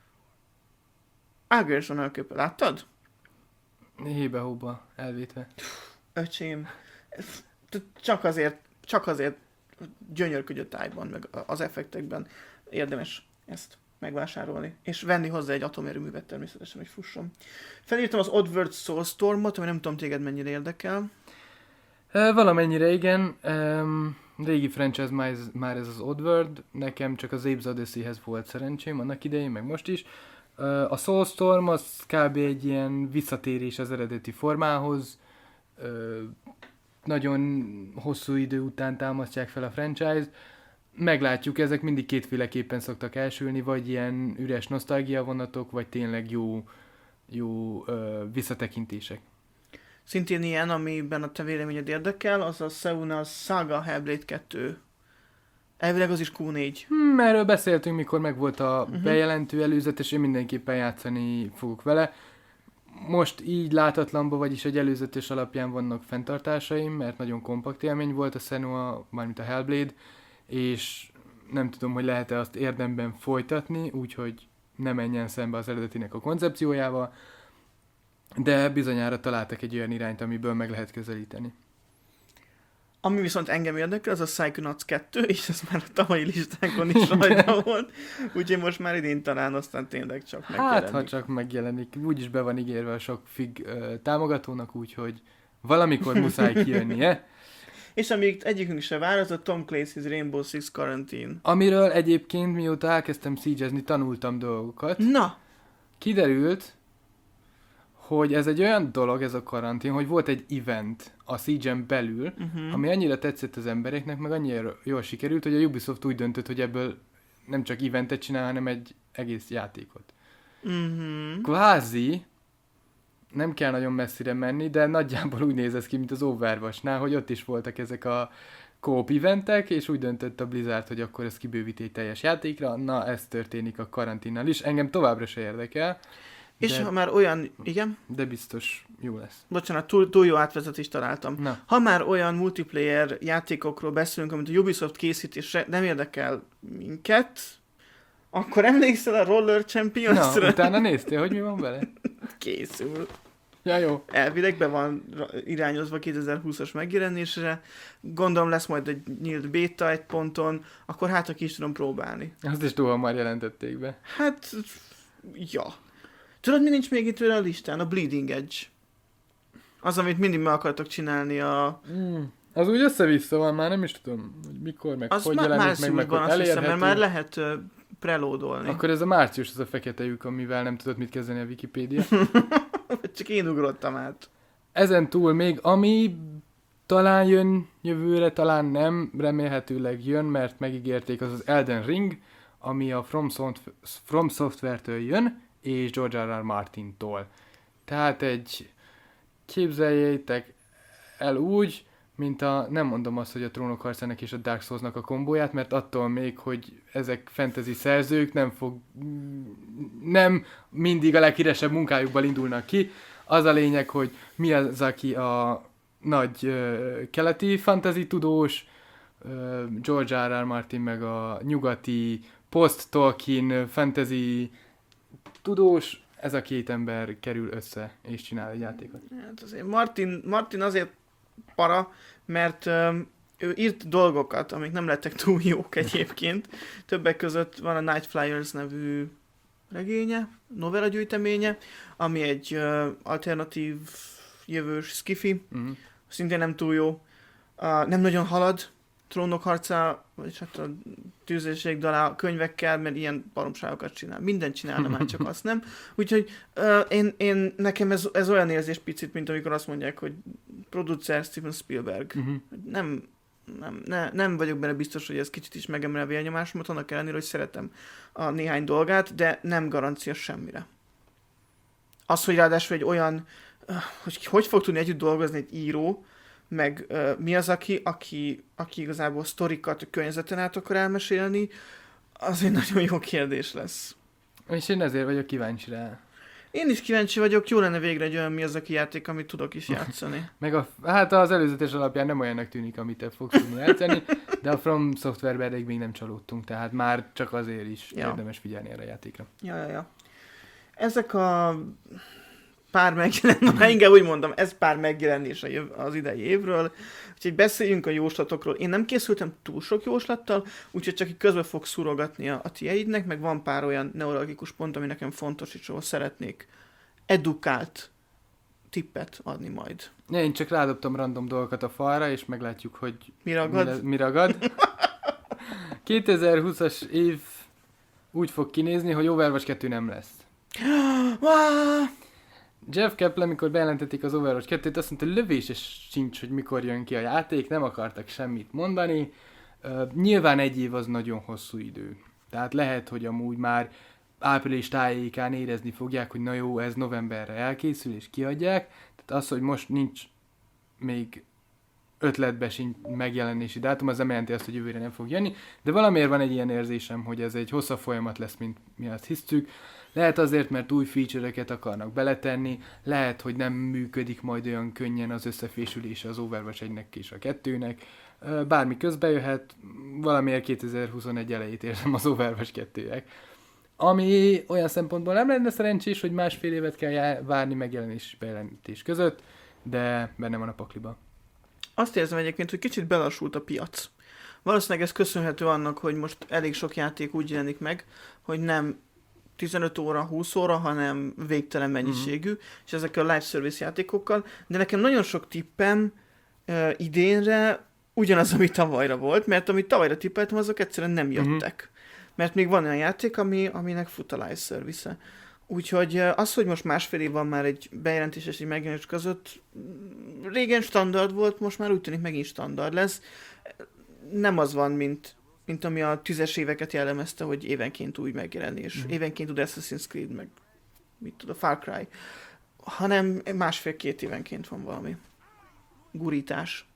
Ágérson elköpe, láttad? Hébe-hóba elvétve. Öcsém, csak azért, csak azért gyönyörködj a tájban, meg az effektekben érdemes ezt megvásárolni, és venni hozzá egy atomerőművet természetesen, hogy fusson. Felírtam az Oddworld Soulstormot, ami nem tudom téged mennyire érdekel. E, valamennyire igen. Um, régi franchise már ez, már ez az Oddworld. Nekem csak az Apes Odyssey-hez volt szerencsém annak idején, meg most is. Uh, a Soulstorm az kb. Egy ilyen visszatérés az eredeti formához. Uh, nagyon hosszú idő után támasztják fel a franchise-t. Meglátjuk, ezek mindig kétféleképpen szoktak elsülni, vagy ilyen üres nosztalgia vonatok, vagy tényleg jó, jó ö, visszatekintések. Szintén ilyen, amiben a te véleményed érdekel, az a Seuna Saga Hellblade kettő. Elvileg az is kú négy. Hmm, erről beszéltünk, mikor megvolt a Uh-huh. bejelentő előzetes, én mindenképpen játszani fogok vele. Most így látatlanban, vagyis egy előzetes alapján vannak fenntartásaim, mert nagyon kompakt élmény volt a Senua, mármint a Hellblade, és nem tudom, hogy lehet-e azt érdemben folytatni, úgyhogy ne menjen szembe az eredetinek a koncepciójával, de bizonyára találtak egy olyan irányt, amiből meg lehet közelíteni. Ami viszont engem érdekel, az a Psychonauts kettő, és ez már a tavalyi listánkon is rajta volt, úgyhogy most már idén talán aztán tényleg csak megjelenik. Hát, ha csak megjelenik, úgyis be van ígérve a sok fig ö, támogatónak, úgyhogy valamikor muszáj kijönnie. És amíg egyikünk se vár, az a Tom Clancy's Rainbow Six Quarantine. Amiről egyébként mióta elkezdtem szígyezni, tanultam dolgokat. Na! Kiderült, hogy ez egy olyan dolog, ez a karantén, hogy volt egy event a Siege-en belül, uh-huh. ami annyira tetszett az embereknek, meg annyira jól sikerült, hogy a Ubisoft úgy döntött, hogy ebből nem csak eventet csinál, hanem egy egész játékot. Uh-huh. Kvázi, nem kell nagyon messzire menni, de nagyjából úgy néz ez ki, mint az Overwatch-nál, hogy ott is voltak ezek a co-op eventek, és úgy döntött a Blizzard, hogy akkor ezt kibővíti egy teljes játékra. Na, ez történik a karanténnal is. Engem továbbra se érdekel. És de, ha már olyan, igen? De biztos jó lesz. Bocsánat, túl, túl jó átvezetést találtam. Na. Ha már olyan multiplayer játékokról beszélünk, amit a Ubisoft készít, és nem érdekel minket, akkor emlékszel a Roller Champions-ra? Na, utána néztél, hogy mi van vele? Készül. Ja, jó. Elvileg be van irányozva kétezer-húszas megjelenésre. Gondolom lesz majd egy nyílt beta egy ponton, akkor hát, aki is tudom próbálni. Azt is túl hamar jelentették be. Hát, ja. Tudod, mi nincs még itt a listán? A Bleeding Edge. Az, amit mindig meg akartok csinálni a... Mm. Az úgy össze-vissza van, már nem is tudom, hogy mikor, meg az hogy má- jelenik, meg, meg hogy elérhető. hiszem, Mert már lehet uh, prelódolni. Akkor ez a március, az a fekete lyuk, amivel nem tudod mit kezdeni a Wikipédia. Csak én ugrottam át. Ezen túl még, ami talán jön jövőre, talán nem, remélhetőleg jön, mert megígérték, az az Elden Ring, ami a From, Soft- From Software-től jön, és George R. R. Martin-tól. Tehát egy, képzeljétek el úgy, mint a, nem mondom azt, hogy a Trónok harcának és a Dark Souls-nak a kombóját, mert attól még, hogy ezek fantasy szerzők nem fog, nem mindig a leghíresebb munkájukból indulnak ki. Az a lényeg, hogy mi az, aki a nagy uh, keleti fantasy tudós, uh, George R. R. Martin meg a nyugati post-Tolkien fantasy tudós, ez a két ember kerül össze és csinál egy játékot. Hát azért Martin, Martin azért para, mert um, ő írt dolgokat, amik nem lettek túl jók egyébként. Többek között van a Night Flyers nevű regénye, novella gyűjteménye, ami egy uh, alternatív jövős skifi, uh-huh. szintén nem túl jó. Uh, nem nagyon halad, Trónok harca, vagy hát a Tűzérség dala könyvekkel, mert ilyen baromságokat csinál. Mindent csinálna, már csak azt nem. Úgyhogy uh, én, én, nekem ez, ez olyan érzés picit, mint amikor azt mondják, hogy producer Steven Spielberg. Uh-huh. Nem, nem, ne, nem vagyok benne biztos, hogy ez kicsit is megemel a vélnyomásomat, annak ellenére, hogy szeretem a néhány dolgát, de nem garancia semmire. Az, hogy ráadásul egy olyan, uh, hogy hogy fog tudni együtt dolgozni egy író, meg uh, mi az, aki, aki, aki igazából sztorikat a környezeten át akar elmesélni, az egy nagyon jó kérdés lesz. És én ezért vagyok kíváncsi rá. Én is kíváncsi vagyok, jó lenne végre egy olyan mi az, aki játék, amit tudok is játszani. Meg a, hát az előzetes alapján nem olyannak tűnik, amit te fogsz tudni játszani, de a From Software-ben eddig még nem csalódtunk, tehát már csak azért is ja. érdemes figyelni erre a játékra. Ja, ja, ja. Ezek a pár megjelenés, ha inkább úgy mondom, ez pár megjelenés az idei évről, úgyhogy beszéljünk a jóslatokról. Én nem készültem túl sok jóslattal, úgyhogy csak így közben fog szurogatni a, a tieidnek, meg van pár olyan neurologikus pont, ami nekem fontos, és ahol szeretnék edukált tippet adni majd. Ja, én csak rádobtam random dolgokat a falra, és meglátjuk, hogy mi ragad. Mi, le, mi ragad. kétezer-húszas év úgy fog kinézni, hogy Overwatch kettő nem lesz. Jeff Kaplan, amikor bejelentették az Overwatch kettőt, azt mondta, lövéses sincs, hogy mikor jön ki a játék, nem akartak semmit mondani. Uh, nyilván egy év az nagyon hosszú idő. Tehát lehet, hogy amúgy már április tájékán érezni fogják, hogy na jó, ez novemberre elkészül és kiadják. Tehát az, hogy most nincs még ötletbe sincs megjelenési dátum, az nem jelenti azt, hogy jövőre nem fog jönni, de valamiért van egy ilyen érzésem, hogy ez egy hosszabb folyamat lesz, mint mi azt hisztük. Lehet azért, mert új feature-eket akarnak beletenni, lehet, hogy nem működik majd olyan könnyen az összefésülése az Overwatch egynek és a kettőnek. Bármi közbe jöhet, valamiért kétezer-huszonegy elejét érzem az Overwatch kettőnek. Ami olyan szempontból nem lenne szerencsés, hogy másfél évet kell várni megjelenés és bejelentés között, de benne van a pakliba. Azt érzem egyébként, hogy kicsit belassult a piac. Valószínűleg ez köszönhető annak, hogy most elég sok játék úgy jelenik meg, hogy nem tizenöt óra, húsz óra, hanem végtelen mennyiségű, mm-hmm. és ezekkel a live service játékokkal, de nekem nagyon sok tippem uh, idénre ugyanaz, ami tavalyra volt, mert amit tavalyra tippeltem, azok egyszerűen nem jöttek. Mm-hmm. Mert még van olyan játék, ami, aminek fut a live service-e. Úgyhogy az, hogy most másfél év van már egy bejelentés és egy megjelenés között, régen standard volt, most már úgy tűnik megint standard lesz. Nem az van, mint, mint ami a tízes éveket jellemezte, hogy évenként új megjelenés. Mm. Évenként új Assassin's Creed, meg mit tud, a Far Cry. Hanem másfél-két évenként van valami gurítás.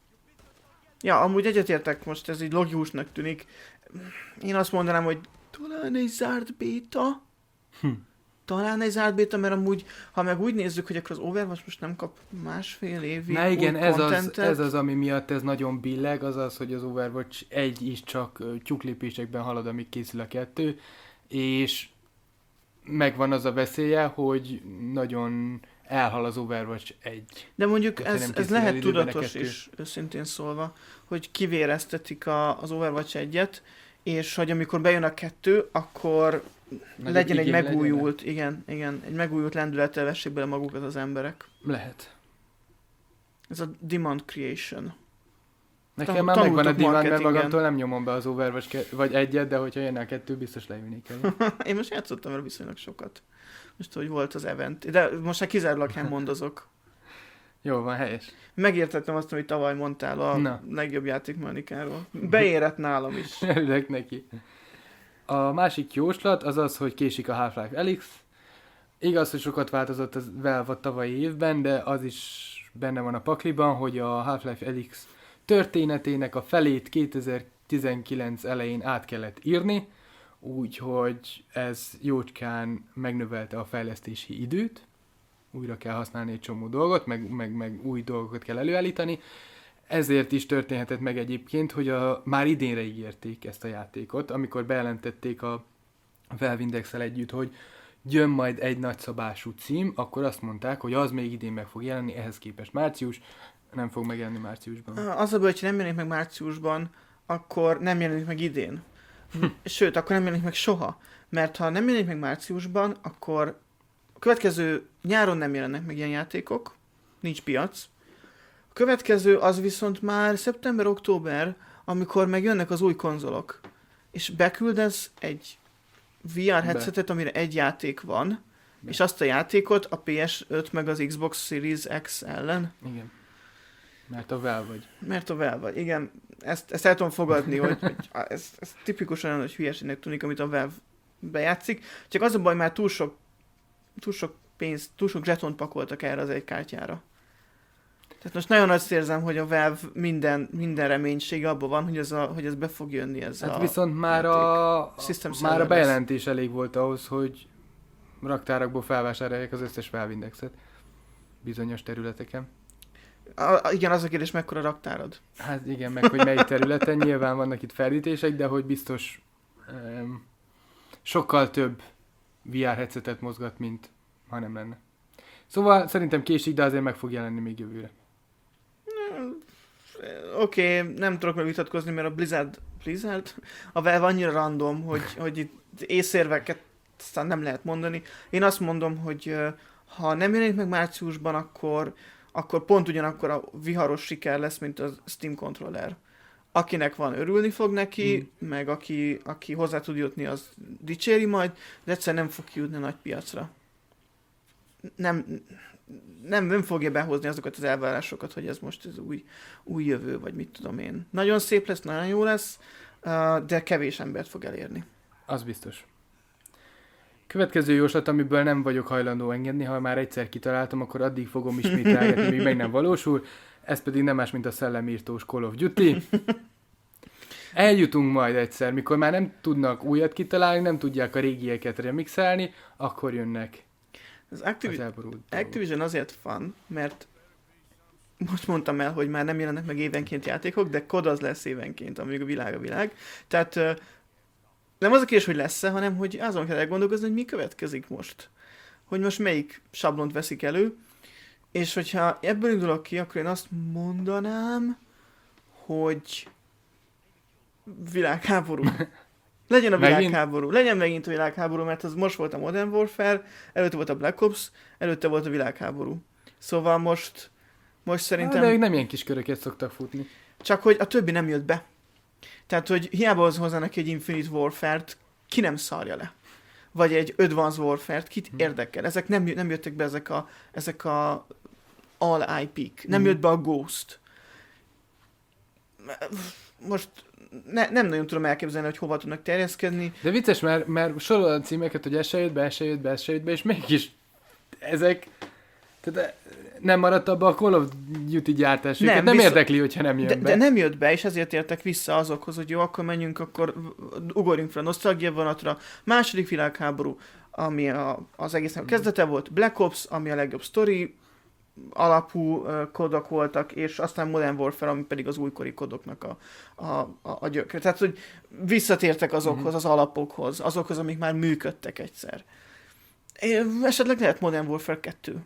Ja, amúgy egyetértek most, ez így logikusnak tűnik. Én azt mondanám, hogy talán egy zárt béta. Hm. Talán egy zárt béta, mert amúgy, ha meg úgy nézzük, hogy akkor az Overwatch most nem kap másfél évig Na igen, új ez contentet. az, ez az, ami miatt ez nagyon billeg, az az, hogy az Overwatch egy is csak tyúklépésekben halad, amíg készül a kettő, és megvan az a veszélye, hogy nagyon elhal az Overwatch egy. De mondjuk ez, ez lehet tudatos is, őszintén szólva, hogy kivéreztetik a, az Overwatch egyet, és hogy amikor bejön a kettő, akkor Nagy legyen egy megújult, legyen. igen, igen, egy megújult lendülettel vessék bele magukat az emberek. Lehet. Ez a demand creation. Nekem Ta- már megvan a demand, mert magamtól nem nyomom be az Overwatch ke- vagy egyet, de hogyha jönne a kettő, biztos leülnék el. Én most játszottam el viszonylag sokat. Most, hogy volt az event. De most már kizárólag nem mondozok. Jó van, helyes. Megértettem azt, amit tavaly mondtál a Na. legjobb játékmechanikáról. Beérett nálam is. Örülök neki. A másik jóslat az az, hogy késik a Half-Life Alyx. Igaz, hogy sokat változott az Valve a tavalyi évben, de az is benne van a pakliban, hogy a Half-Life Alyx történetének a felét kétezer-tizenkilenc elején át kellett írni, úgyhogy ez jócskán megnövelte a fejlesztési időt. Újra kell használni egy csomó dolgot, meg, meg, meg új dolgokat kell előállítani. Ezért is történhetett meg egyébként, hogy a, már idénre ígérték ezt a játékot, amikor bejelentették a Valve Index-el együtt, hogy jön majd egy nagyszabású cím, akkor azt mondták, hogy az még idén meg fog jelenni, ehhez képest március, nem fog megjelenni márciusban. Az a baj, hogyha nem jelenik meg márciusban, akkor nem jelenik meg idén. Sőt, akkor nem jelenik meg soha. Mert ha nem jelenik meg márciusban, akkor a következő nyáron nem jelennek meg ilyen játékok, nincs piac. A következő az viszont már szeptember-október, amikor megjönnek az új konzolok. És beküldesz egy vé er headsetet, amire egy játék van, Be. és azt a játékot a pé es öt meg az Xbox Series X ellen. Igen. Mert a Valve vagy. Mert a Valve vagy, igen. Ezt, ezt el tudom fogadni, hogy, hogy ez, ez tipikusan olyan, hogy hülyeségnek tűnik, amit a Valve bejátszik. Csak az a baj, már túl sok, túl sok pénzt, túl sok zsetont pakoltak erre az egy kártyára. Tehát most nagyon azt érzem, hogy a Valve minden, minden reménysége abban van, hogy ez, a, hogy ez be fog jönni. Ez hát a viszont már a, már a bejelentés lesz. elég volt ahhoz, hogy raktárakból felvásárolják az összes Valve Indexet bizonyos területeken. A, igen, az a kérdés, mekkora raktárad? Hát igen, meg hogy melyik területen, nyilván vannak itt ferdítések, de hogy biztos um, sokkal több vé er headsetet mozgat, mint ha nem lenne. Szóval szerintem késik, de azért meg fog jelenni még jövőre. Oké, okay, nem tudok megvitatkozni, mert a Blizzard, Blizzard a Valve annyira random, hogy, hogy itt észérveket aztán nem lehet mondani. Én azt mondom, hogy ha nem jelenik meg márciusban, akkor, akkor pont ugyanakkor a viharos siker lesz, mint a Steam Controller. Akinek van, örülni fog neki, hmm. meg aki, aki hozzá tud jutni, az dicséri majd, de egyszer nem fog kijutni a nagy piacra. Nem, nem, nem fogja behozni azokat az elvárásokat, hogy ez most ez új, új jövő, vagy mit tudom én. Nagyon szép lesz, nagyon jó lesz, de kevés embert fog elérni. Az biztos. Következő jóslat, amiből nem vagyok hajlandó engedni, ha már egyszer kitaláltam, akkor addig fogom ismételgetni, míg meg nem valósul. Ez pedig nem más, mint a szellemírtós Call of Duty. Eljutunk majd egyszer, mikor már nem tudnak újat kitalálni, nem tudják a régieket remixelni, akkor jönnek. Az Activi- Activision azért van, mert most mondtam el, hogy már nem jelennek meg évenként játékok, de kod az lesz évenként, amíg a világ a világ. Tehát nem az a kérdés, hogy lesz-e, hanem hogy azon kell elgondolkozni, hogy mi következik most. Hogy most melyik sablont veszik elő, és hogyha ebből indulok ki, akkor én azt mondanám, hogy világháború. Legyen a világháború. Legyen megint a világháború, mert az most volt a Modern Warfare, előtte volt a Black Ops, előtte volt a világháború. Szóval most, most szerintem... De ők nem ilyen kis köröket szoktak futni. Csak hogy a többi nem jött be. Tehát, hogy hiába az hozzának egy Infinite Warfare-t, ki nem szarja le. vagy egy Advanced Warfare-t, kit hmm. érdekel? Ezek nem, nem jöttek be ezek a, ezek a all i pé-k. Nem hmm. jött be a Ghost. Most ne, nem nagyon tudom elképzelni, hogy hova tudnak terjeszkedni. De vicces, mert, mert sorol a címeket, hogy ez se jött be, ez se jött be, ez se jött be, és mégis ezek... Tehát nem maradt abba a Call of Duty gyártás. Nem, nem vissza... érdekli, hogyha nem jön de, be. De nem jött be, és ezért értek vissza azokhoz, hogy jó, akkor menjünk, akkor ugorjunk fel a nosztalgia vonatra. Második világháború, ami a, az egészen a kezdete volt, Black Ops, ami a legjobb sztori alapú uh, kodok voltak, és aztán Modern Warfare, ami pedig az újkori kodoknak a, a, a, a gyökre. Tehát, hogy visszatértek azokhoz, uh-huh. az alapokhoz, azokhoz, amik már működtek egyszer. É, esetleg lehet Modern Warfare kettő.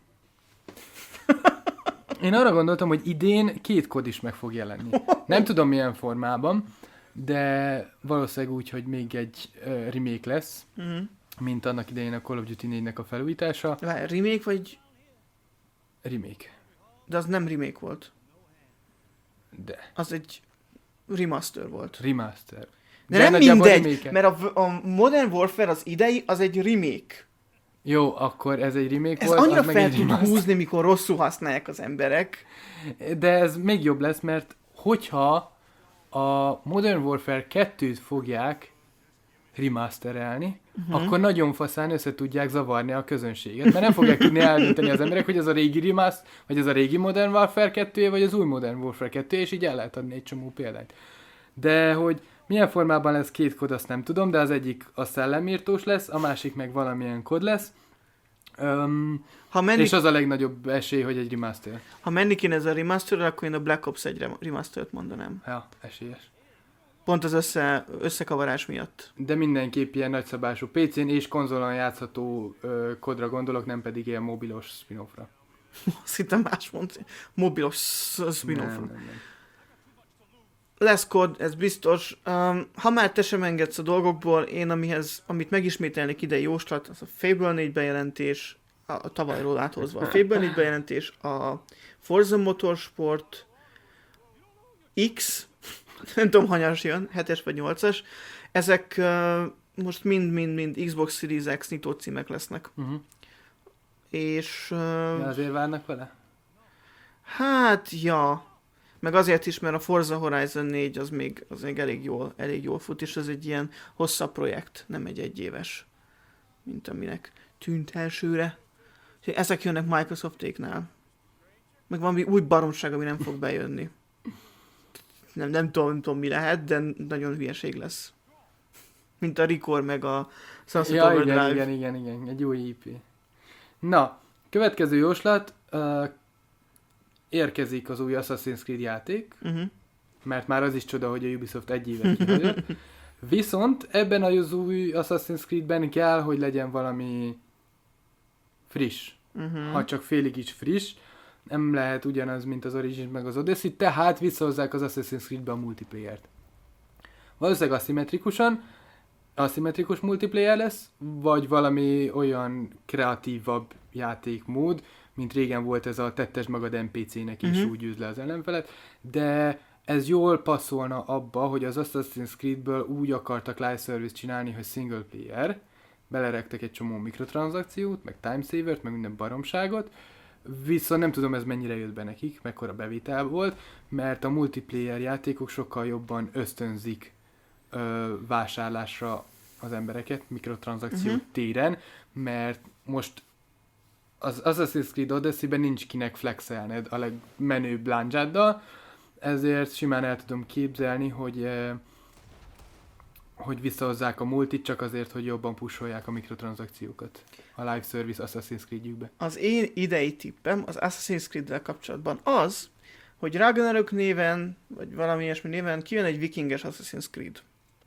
Én arra gondoltam, hogy idén két kod is meg fog jelenni. Nem tudom milyen formában, de valószínűleg úgy, hogy még egy uh, remake lesz, uh-huh. mint annak idején a Call of Duty négynek a felújítása. Várj, remake vagy... Remake. De az nem remake volt. De. Az egy remaster volt. Remaster. De, de nem mindegy, mert a, a Modern Warfare az idei, az egy remake. Jó, akkor ez egy remake ez volt. Ez annyira fel tud húzni, mikor rosszul használják az emberek. De ez még jobb lesz, mert hogyha a Modern Warfare kettőt fogják remasterelni, uh-huh. akkor nagyon faszán össze tudják zavarni a közönséget, mert nem fogják tudni eldönteni az emberek, hogy ez a régi remaster, vagy ez a régi Modern Warfare kettő, vagy az új Modern Warfare kettő, és így el lehet adni egy csomó példát. De hogy milyen formában lesz két kod, azt nem tudom, de az egyik a szellemírtós lesz, a másik meg valamilyen kod lesz. Um, ha menni... És az a legnagyobb esély, hogy egy remaster. Ha menni kéne ez a remaster, akkor én a Black Ops egy remastert mondanám. Ja, esélyes. Pont az össze, összekavarás miatt. De mindenképp ilyen nagyszabású pé cén és konzolon játszható ö, kodra gondolok, nem pedig ilyen mobilos spin-offra. Azt hittem más mondani. Mobilos spin-offra. Nem, nem, nem. Lesz kod, ez biztos. Um, ha már te sem engedsz a dolgokból, én amihez, amit megismételnék idei jóslat, az a Fable négy bejelentés, a, a tavalyról áthozva. A Fable négy bejelentés, a Forza Motorsport X, nem tudom, hanyas jön, hetes vagy nyolcas. Ezek uh, most mind-mind-mind Xbox Series X nyitó címek lesznek. Uh-huh. És... Uh, ja, azért várnak vele? Hát, ja. Meg azért is, mert a Forza Horizon négy az még, az még elég, jól, elég jól fut, és ez egy ilyen hosszabb projekt, nem egy egyéves, mint aminek tűnt elsőre. Ezek jönnek Microsoftéknál. Meg valami új baromság, ami nem fog bejönni. Nem, nem, tudom, nem tudom, mi lehet, de nagyon hülyeség lesz. Mint a Record, meg a Sunset ja, Overdrive. igen, igen, igen, igen, egy új í pé. Na, következő jóslat, uh, érkezik az új Assassin's Creed játék, uh-huh. mert már az is csoda, hogy a Ubisoft egy éve kihagyott. Viszont ebben az új Assassin's Creedben kell, hogy legyen valami friss. Uh-huh. Ha csak félig is friss, nem lehet ugyanaz, mint az Origins meg az Odyssey, tehát visszahozzák az Assassin's Creedbe a multiplayert. Valószínűleg aszimmetrikusan, aszimmetrikus multiplayer lesz, vagy valami olyan kreatívabb játékmód, mint régen volt ez a tettes magad en pé cének is, uh-huh. úgy győz le az ellenfelet, de ez jól passzolna abba, hogy az Assassin's Creedből úgy akartak live service csinálni, hogy single player, belerektek egy csomó mikrotranszakciót, meg timesavert, meg minden baromságot, viszont nem tudom, ez mennyire jött be nekik, mekkora bevétel volt, mert a multiplayer játékok sokkal jobban ösztönzik ö, vásárlásra az embereket mikrotranszakció uh-huh. téren, mert most az Assassin's Creed Odyssey-ben nincs kinek flexelned a legmenőbb lándzsáddal, ezért simán el tudom képzelni, hogy, eh, hogy visszahozzák a multit csak azért, hogy jobban pusolják a mikrotranszakciókat a live service Assassin's Creed-jükbe. Az én idei tippem az Assassin's Creed-del kapcsolatban az, hogy Ragnarök néven, vagy valami ilyesmi néven kijön egy vikinges Assassin's Creed.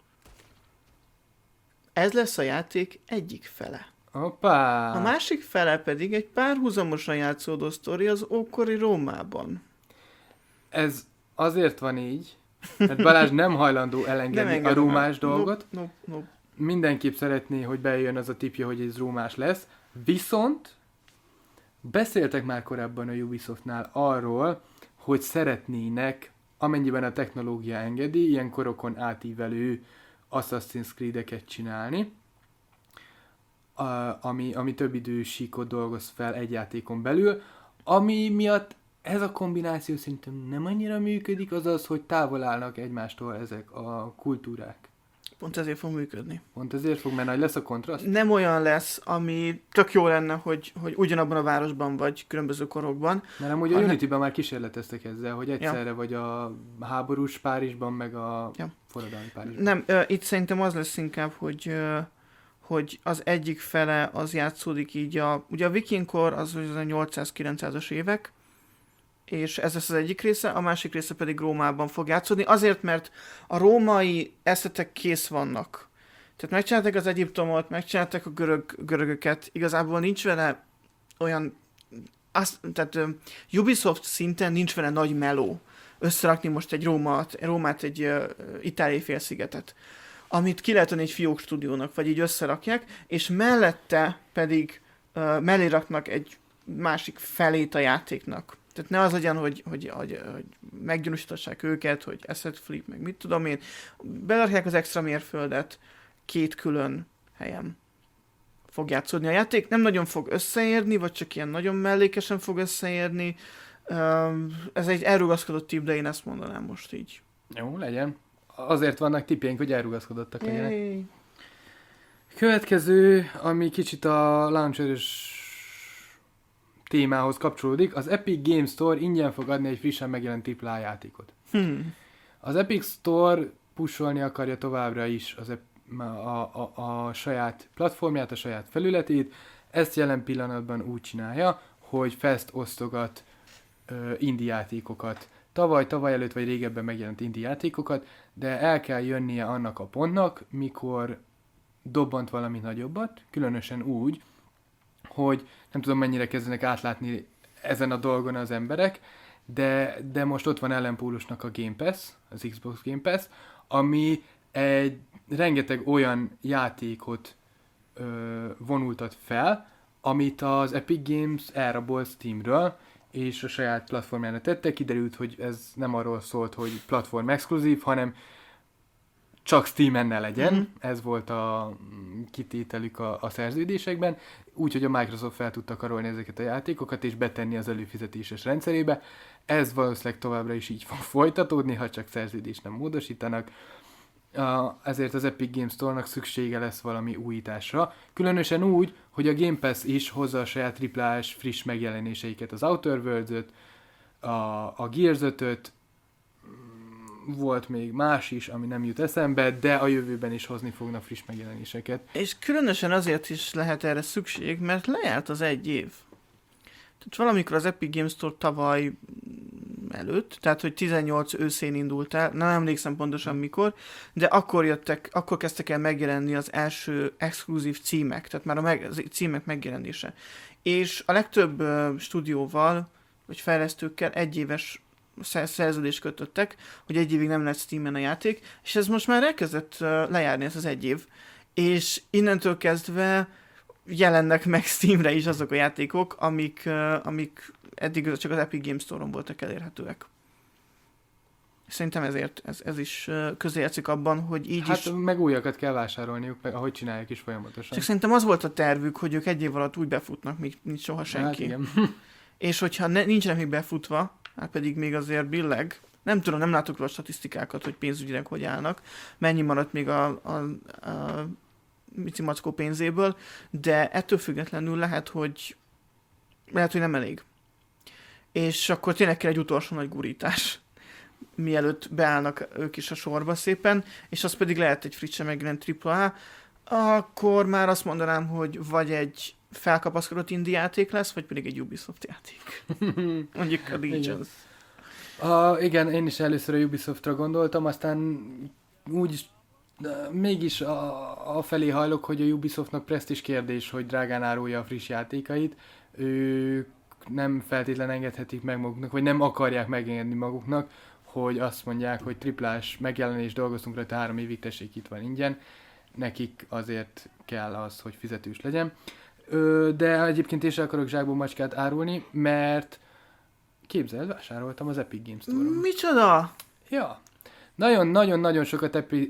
Ez lesz a játék egyik fele. Hoppá! A másik fele pedig egy párhuzamosan játszódó sztori az ókori Rómában. Ez azért van így, mert Balázs nem hajlandó elengedni nem a rómás el. dolgot. No, no, no. Mindenképp szeretné, hogy bejön az a tipja, hogy ez rómás lesz. Viszont beszéltek már korábban a Ubisoftnál arról, hogy szeretnének, amennyiben a technológia engedi, ilyen korokon átívelő Assassin's Creed-eket csinálni. a, ami, ami több idősíkot dolgoz fel egy játékon belül, ami miatt ez a kombináció szerintem nem annyira működik, az az, hogy távol állnak egymástól ezek a kultúrák. Pont ezért fog működni. Pont ezért fog, mert nagy lesz a kontraszt? Nem olyan lesz, ami tök jó lenne, hogy, hogy ugyanabban a városban vagy különböző korokban. Mert amúgy a hanem... Unity-ben már kísérleteztek ezzel, hogy egyszerre ja. vagy a háborús Párizsban, meg a ja. forradalmi Párizsban. Nem, uh, itt szerintem az lesz inkább, hogy, uh, hogy az egyik fele az játszódik így a... Ugye a vikingkor az a nyolcszáz-kilencszázas évek, és ez lesz az egyik része, a másik része pedig Rómában fog játszódni, azért, mert a római eszetek kész vannak. Tehát megcsinálták az Egyiptomot, megcsinálták a görög, görögöket, igazából nincs vele olyan, azt, tehát uh, Ubisoft szinten nincs vele nagy meló összerakni most egy Rómát, Rómát egy uh, itáliai félszigetet, amit ki lehet adni egy fiók stúdiónak, vagy így összerakják, és mellette pedig uh, mellé raknak egy másik felét a játéknak. Tehát ne az legyen, hogy, hogy, hogy, hogy meggyanúsítassák őket, hogy asset flip, meg mit tudom én. Berakják az extra mérföldet, két külön helyen fog játszódni a játék. Nem nagyon fog összeérni, vagy csak ilyen nagyon mellékesen fog összeérni. Ez egy elrugaszkodott tipp, de én ezt mondanám most így. Jó, legyen. Azért vannak tippjeink, hogy elrugaszkodottak legyenek. Következő, ami kicsit a launcher-ös témához kapcsolódik, az Epic Games Store ingyen fog adni egy frissen megjelent á á á játékot. Hmm. Az Epic Store pusolni akarja továbbra is az a, a, a, a saját platformját, a saját felületét. Ezt jelen pillanatban úgy csinálja, hogy fest osztogat ö, indie játékokat. Tavaly, tavaly előtt vagy régebben megjelent indie játékokat, de el kell jönnie annak a pontnak, mikor dobbant valami nagyobbat, különösen úgy, hogy nem tudom mennyire kezdenek átlátni ezen a dolgon az emberek, de, de most ott van ellenpólusnak a Game Pass, az Xbox Game Pass, ami egy rengeteg olyan játékot ö, vonultat fel, amit az Epic Games elrabolt Steamről, és a saját platformjára tette. Kiderült, hogy ez nem arról szólt, hogy platform exkluzív, hanem csak Steamen ne legyen, mm-hmm. ez volt a kitételük a, a szerződésekben, úgyhogy a Microsoft fel tudta karolni ezeket a játékokat, és betenni az előfizetéses rendszerébe. Ez valószínűleg továbbra is így fog folytatódni, ha csak szerződést nem módosítanak. Uh, ezért az Epic Games Store-nak szüksége lesz valami újításra. Különösen úgy, hogy a Game Pass is hozza a saját triplás friss megjelenéseiket, az Outer Worlds-öt, a, a Gears ötöt, volt még más is, ami nem jut eszembe, de a jövőben is hozni fognak friss megjelenéseket. És különösen azért is lehet erre szükség, mert lejárt az egy év. Tehát valamikor az Epic Games Store tavaly előtt, tehát hogy tizennyolc őszén indult el, nem emlékszem pontosan mikor, de akkor jöttek, akkor kezdtek el megjelenni az első exkluzív címek, tehát már a, meg, a címek megjelenése. És a legtöbb uh, stúdióval, vagy fejlesztőkkel egyéves szerződést kötöttek, hogy egy évig nem lesz Steamen a játék, és ez most már elkezdett uh, lejárni, ez az egy év. És innentől kezdve jelennek meg Steamre is azok a játékok, amik, uh, amik eddig csak az Epic Games Store-on voltak elérhetőek. Szerintem ezért ez, ez is uh, közrejátszik abban, hogy így hát is... Hát meg újakat kell vásárolniuk, meg ahogy csinálják is folyamatosan. Csak szerintem az volt a tervük, hogy ők egy év alatt úgy befutnak, mint, mint soha senki. Hát igen. És hogyha ne, nincsenek még befutva, hát pedig még azért billeg, nem tudom, nem látok róla statisztikákat, hogy pénzügyileg hogy állnak, mennyi maradt még a, a, a Mici Mackó pénzéből, de ettől függetlenül lehet, hogy lehet, hogy nem elég. És akkor tényleg kell egy utolsó nagy gurítás, mielőtt beállnak ők is a sorba szépen, és az pedig lehet egy frissen megjelent tripla á, akkor már azt mondanám, hogy vagy egy felkapaszkodott indie játék lesz, vagy pedig egy Ubisoft játék. Mondjuk a Legends. Uh, igen, én is először a Ubisoftra gondoltam, aztán úgy uh, mégis a, a felé hajlok, hogy a Ubisoftnak presztízs kérdés, hogy drágán árulja a friss játékait. Ők nem feltétlen engedhetik meg maguknak, vagy nem akarják megengedni maguknak, hogy azt mondják, hogy triplás megjelenés, dolgoztunk rajta három évig, tessék, itt van ingyen. Nekik azért kell az, hogy fizetős legyen. Ö, de egyébként is akarok zsákból macskát árulni, mert képzeld, vásároltam az Epic Games Store-on. Micsoda? Ja. Nagyon-nagyon-nagyon sokat Epi-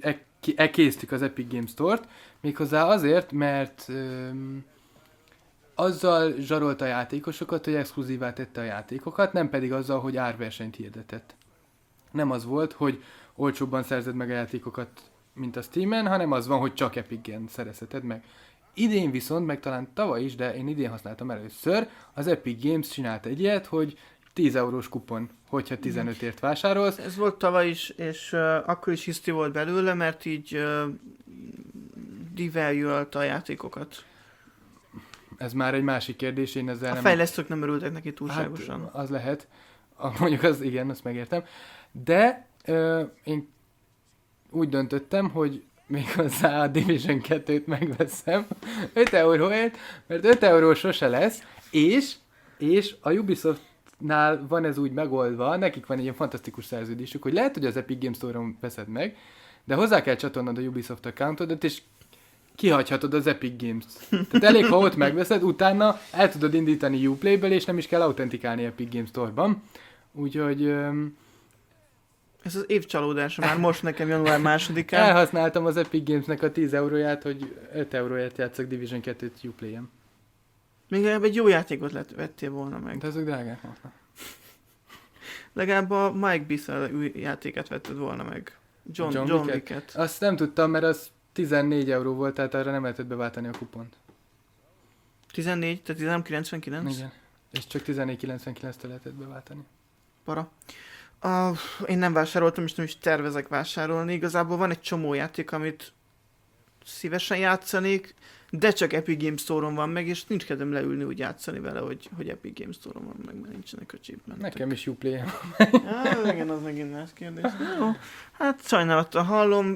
ki, elkésztük az Epic Games Store-t, méghozzá azért, mert öm, azzal zsarolta a játékosokat, hogy exkluzívá tette a játékokat, nem pedig azzal, hogy árversenyt hirdetett. Nem az volt, hogy olcsóbban szerzed meg a játékokat, mint a Steamen, hanem az van, hogy csak Epic-en szerezheted meg. Idén viszont, meg talán tavaly is, de én idén használtam először, az Epic Games csinált egy ilyet, hogy tíz eurós kupon, hogyha tizenötért vásárolsz. Ez volt tavaly is, és uh, akkor is hiszti volt belőle, mert így uh, devalue-ölte a játékokat. Ez már egy másik kérdés, én ezzel a nem... A fejlesztők nem örültek neki túlságosan. Hát, az lehet. A, mondjuk az, igen, azt megértem. De uh, én úgy döntöttem, hogy méghozzá a Division kettőt megveszem öt euróért, mert öt euró sose lesz, és, és a Ubisoftnál van ez úgy megoldva, nekik van egy ilyen fantasztikus szerződésük, hogy lehet, hogy az Epic Games Store-on veszed meg, de hozzá kell csatolnod a Ubisoft accountodat, és kihagyhatod az Epic Games-t. Tehát elég, ha ott megveszed, utána el tudod indítani Uplay-ből, és nem is kell autentikálni Epic Games Store-ban. Úgyhogy... Um, ez az év csalódása már most nekem január másodikán. Elhasználtam az Epic Gamesnek a tíz euróját, hogy öt euróért játszok Division kettőt Uplay-en. Még legalább egy jó játékot lett, vettél volna meg. De azok drágák voltak. Legalább a Mike Bissell új játékát vetted volna meg. John, John, John Wicket. Azt nem tudtam, mert az tizennégy euró volt, tehát arra nem lehetett beváltani a kupont. tizennégy, tehát tizenhárom kilencvenkilenc? Igen. És csak tizennégy kilencvenkilenctől lehetett beváltani. Para. Uh, én nem vásároltam, és nem is tervezek vásárolni. Igazából van egy csomó játék, amit szívesen játszanék, de csak Epic Games Store-on van meg, és nincs kedvem leülni úgy játszani vele, hogy, hogy Epic Games Store-on van meg, mert nincsenek a chipmentek. Nekem is Uplay-en. Ah, igen, az megint más kérdés. Jó, hát sajnálattal hallom.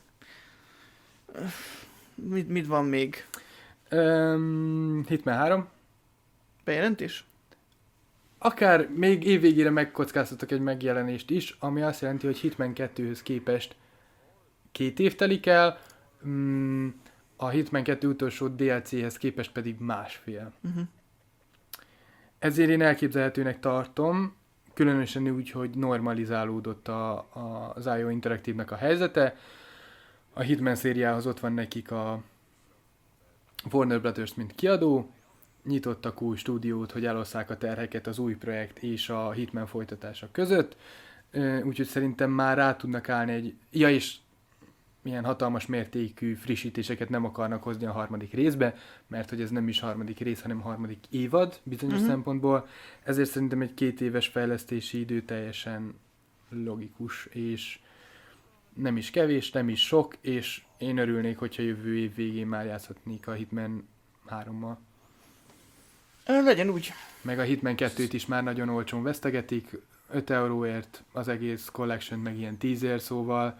Mit, mit van még? Um, Hitman három. Bejelentés? Akár még évvégére megkockáztatok egy megjelenést is, ami azt jelenti, hogy Hitman kettőhöz képest két év telik el, mm, a Hitman kettő utolsó dé el céhez képest pedig másfél. Uh-huh. Ezért én elképzelhetőnek tartom, különösen úgy, hogy normalizálódott a, a, az i o Interactive-nek a helyzete. A Hitman szériához ott van nekik a Warner Brothers, mint kiadó, nyitottak új stúdiót, hogy elosszák a terheket az új projekt és a Hitman folytatása között, úgyhogy szerintem már rá tudnak állni egy... Ja, és milyen hatalmas mértékű frissítéseket nem akarnak hozni a harmadik részbe, mert hogy ez nem is harmadik rész, hanem harmadik évad bizonyos uh-huh. szempontból, ezért szerintem egy két éves fejlesztési idő teljesen logikus, és nem is kevés, nem is sok, és én örülnék, hogyha jövő év végén már játszhatnék a Hitman hárommal. Legyen úgy. Meg a Hitman kettőt is már nagyon olcsón vesztegetik, öt euróért az egész collection, meg ilyen tízért, szóval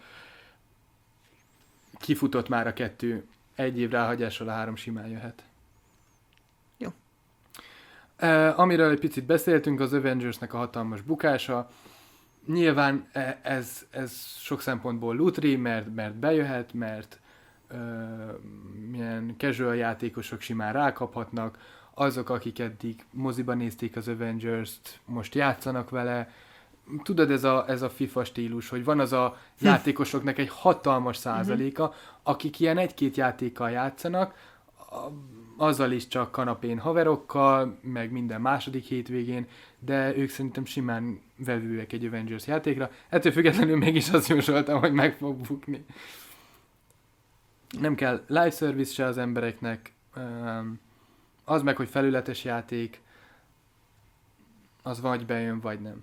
kifutott már a kettő, egy év ráhagyással a három simán jöhet. Jó. Uh, amiről egy picit beszéltünk, az Avengersnek a hatalmas bukása. Nyilván ez, ez sok szempontból lutri, mert, mert bejöhet, mert uh, milyen casual játékosok simán rákaphatnak, azok, akik eddig moziban nézték az Avengers-t, most játszanak vele. Tudod, ez a, ez a FIFA stílus, hogy van az a játékosoknak egy hatalmas százaléka, akik ilyen egy-két játékkal játszanak, azzal is csak kanapén haverokkal, meg minden második hétvégén, de ők szerintem simán vevőek egy Avengers játékra. Ettől függetlenül mégis azt jósoltam, hogy meg fog bukni. Nem kell live service se az embereknek, az meg, hogy felületes játék, az vagy bejön, vagy nem.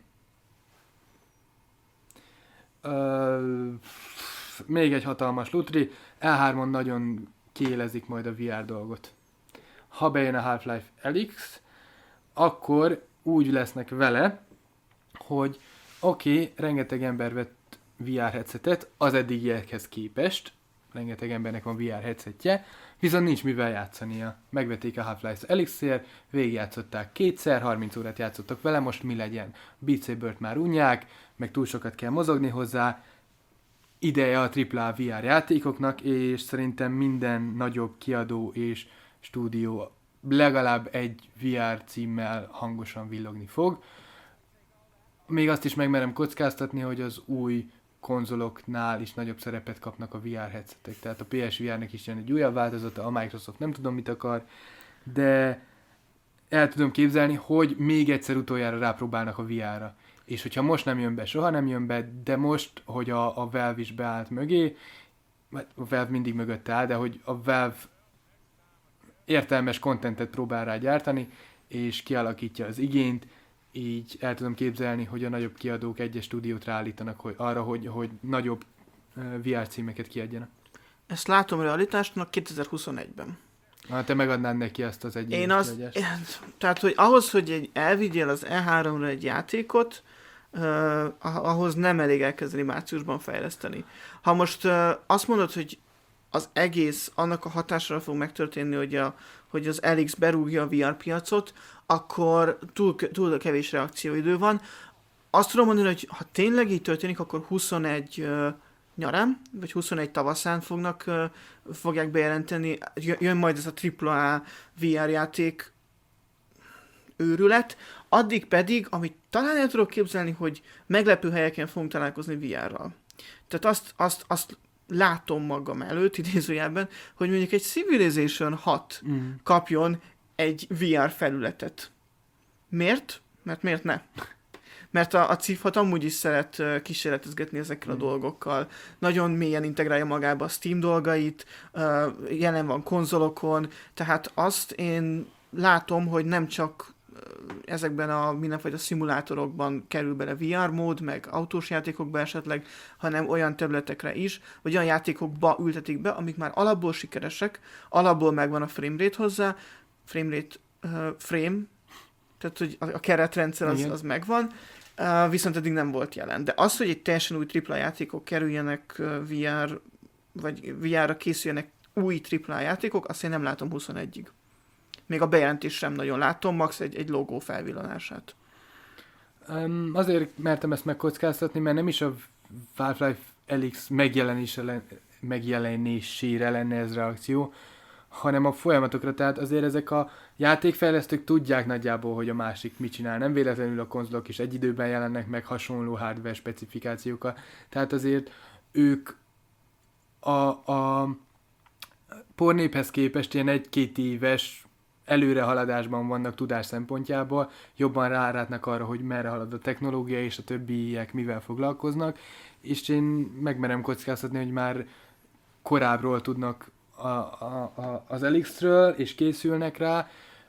Uh, még egy hatalmas lutri, el hármon nagyon kiélezik majd a vé er dolgot. Ha bejön a Half-Life Alyx, akkor úgy lesznek vele, hogy oké, okay, rengeteg ember vett vé er headsetet az eddigiekhez képest, rengeteg embernek van vé er headsetje, viszont nincs mivel játszania. Megvették a Half-Life Alyxért, végigjátszották kétszer, harminc órát játszottak vele, most mi legyen? Beat Sabert már unják, meg túl sokat kell mozogni hozzá, ideje a á á á vé er játékoknak, és szerintem minden nagyobb kiadó és stúdió legalább egy vé er címmel hangosan villogni fog. Még azt is megmerem kockáztatni, hogy az új konzoloknál is nagyobb szerepet kapnak a vé er headsetek. Tehát a pé es vé er-nek is jön egy újabb változata, a Microsoft nem tudom mit akar, de el tudom képzelni, hogy még egyszer utoljára rápróbálnak a vé er-ra. És hogyha most nem jön be, soha nem jön be, de most, hogy a, a Valve is beállt mögé, a Valve mindig mögötte áll, de hogy a Valve értelmes contentet próbál rá gyártani, és kialakítja az igényt, így el tudom képzelni, hogy a nagyobb kiadók egyes stúdiót ráállítanak hogy arra, hogy, hogy nagyobb vé er címeket kiadjanak. Ezt látom realitásnak kétezer-huszonegyben. Ha te megadnád neki azt az egy Én azt, tehát, hogy ahhoz, hogy egy, elvigyél az E háromra egy játékot, uh, ahhoz nem elég elkezdeni márciusban fejleszteni. Ha most uh, azt mondod, hogy az egész annak a hatására fog megtörténni, hogy, a, hogy az el iksz berúgja a vé er piacot, akkor túl, túl kevés reakcióidő van. Azt tudom mondani, hogy ha tényleg így történik, akkor huszonegy uh, nyarán, vagy huszonegy tavaszán fognak, uh, fogják bejelenteni, jön majd ez a tripla á vé er játék őrület, addig pedig, amit talán el tudok képzelni, hogy meglepő helyeken fogunk találkozni vé er-ral. Tehát azt, azt, azt látom magam előtt, idézőjelben, hogy mondjuk egy Civilization hat mm. kapjon egy vé er felületet. Miért? Mert miért ne? Mert a, a Civ hat amúgy is szeret uh, kísérletezgetni ezekkel mm. a dolgokkal. Nagyon mélyen integrálja magába a Steam dolgait, uh, jelen van konzolokon, tehát azt én látom, hogy nem csak ezekben a mindenfajta szimulátorokban kerül bele vé er mód, meg autós játékokba esetleg, hanem olyan területekre is, vagy olyan játékokba ültetik be, amik már alapból sikeresek, alapból megvan a framerate hozzá, framerate, uh, frame, tehát hogy a, a keretrendszer az, az megvan, uh, viszont eddig nem volt jelen. De az, hogy egy teljesen új tripla játékok kerüljenek uh, vé er, vagy vé er-ra készüljenek új tripla játékok, azt én nem látom huszonegyig. Még a bejelentés sem nagyon látom, max egy, egy logó felvillanását. Um, azért mertem ezt megkockáztatni, mert nem is a Half-Life Alyx megjelenésére lenne ez reakció, hanem a folyamatokra. Tehát azért ezek a játékfejlesztők tudják nagyjából, hogy a másik mit csinál. Nem véletlenül a konzolok is egy időben jelennek meg hasonló hardware specifikációkkal. Tehát azért ők a, a pornéphez képest ilyen egy-két éves előrehaladásban vannak tudás szempontjából, jobban rárátnak arra, hogy merre halad a technológia, és a többiek mivel foglalkoznak, és én megmerem kockáztatni, hogy már korábbról tudnak a, a, a, az Alyxről, és készülnek rá,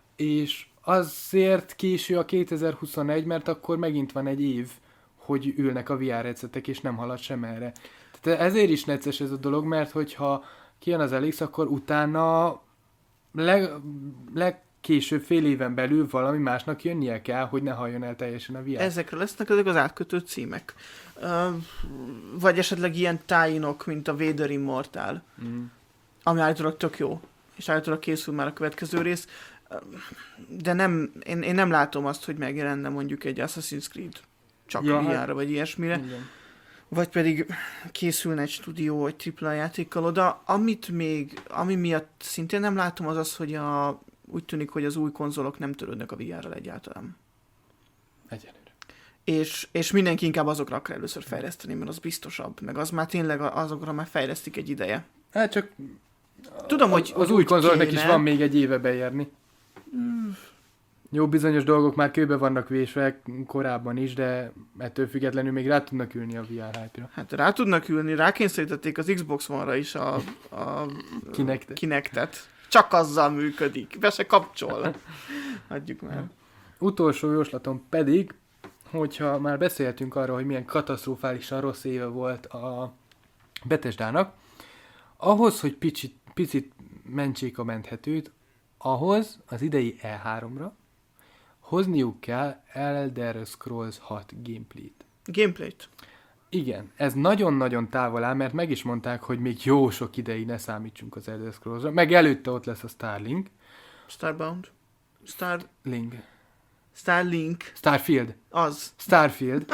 és azért késő a kétezer-huszonegy, mert akkor megint van egy év, hogy ülnek a vé er headsetek, és nem halad sem erre. Tehát ezért is necces ez a dolog, mert hogyha kijön az Alyx, akkor utána leg, legkésőbb fél éven belül valami másnak jönnie kell, hogy ne halljon el teljesen a vé er. Ezekre lesznek ezek az átkötő címek. Uh, vagy esetleg ilyen tájinok, mint a Vader Immortal, mm. ami állítólag tök jó, és állítólag készül már a következő rész, uh, de nem, én, én nem látom azt, hogy megjelenne mondjuk egy Assassin's Creed csak ja, a vé er-re, vagy ilyesmire. Igen. Vagy pedig készülne egy stúdió, egy tripla játékkal oda. Amit még, ami miatt szintén nem látom, az az, hogy a, úgy tűnik, hogy az új konzolok nem törődnek a vé er-rel egyáltalán. Egyelőre. És, és mindenki inkább azokra akar először fejleszteni, mert az biztosabb, meg az már tényleg azokra már fejlesztik egy ideje. Hát csak tudom, hogy az, az új konzolnak is van még egy éve beérni. Mm. Jó, bizonyos dolgok már kőbe vannak vésve korábban is, de ettől függetlenül még rá tudnak ülni a vé er hype-ra. Hát rá tudnak ülni, rákényszerítették az Xbox One-ra is a, a Kinectet. Kinectet. Csak azzal működik, be se kapcsol. Adjuk már. Utolsó jóslatom pedig, hogyha már beszéltünk arról, hogy milyen katasztrofálisan rossz éve volt a Bethesdának, ahhoz, hogy picit, picit mentsék a menthetőt, ahhoz az idei E háromra hozniuk kell Elder Scrolls hat gameplayt. Gameplayt? Igen, ez nagyon-nagyon távol áll, mert meg is mondták, hogy még jó sok ideig ne számítsunk az Elder Scrollsra, meg előtte ott lesz a Starlink. Starbound? Starlink. Starlink. Starfield. Az. Starfield.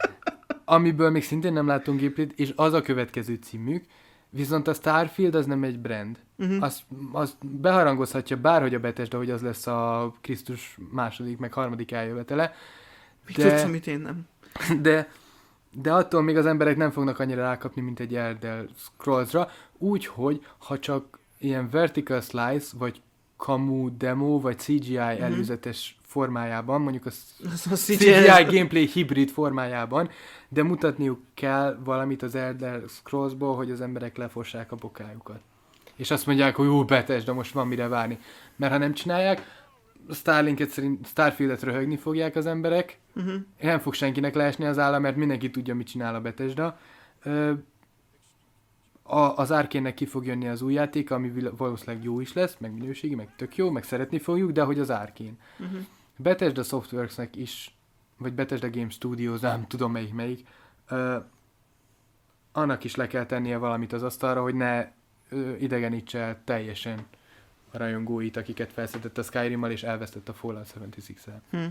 Amiből még szintén nem látunk gameplayt, és az a következő címük. Viszont a Starfield az nem egy brand. Uh-huh. Azt, azt beharangozhatja bárhogy a Bethesda, hogy az lesz a Krisztus második, meg harmadik eljövetele. Mit tudsz, amit én nem? De de attól még az emberek nem fognak annyira rákapni, mint egy Elder Scrolls-ra, úgyhogy ha csak ilyen vertical slice, vagy kamu demo, vagy cé gé í mm-hmm. előzetes formájában, mondjuk a, a cé gé í gameplay hibrid formájában, de mutatniuk kell valamit az Elder Scrolls-ból, hogy az emberek lefossák a bokájukat. És azt mondják, hogy jó, Bethesda, most van mire várni. Mert ha nem csinálják, Starlinket szerint Starfieldet röhögni fogják az emberek, uh-huh. nem fog senkinek leesni az álla, mert mindenki tudja, mit csinál a Bethesda. Ö, a, az Arkane-nek ki fog jönni az új játék, ami valószínűleg jó is lesz, meg minőségi, meg tök jó, meg szeretni fogjuk, de hogy az Arkane. Uh-huh. Bethesda Softworks-nek is, vagy Bethesda Game Studios, nem tudom melyik melyik, ö, annak is le kell tennie valamit az asztalra, hogy ne ö, idegenítse el teljesen a rajongóit, akiket felszedett a Skyrim-mal, és elvesztett a Fallout hetvenhatot-el. Hm.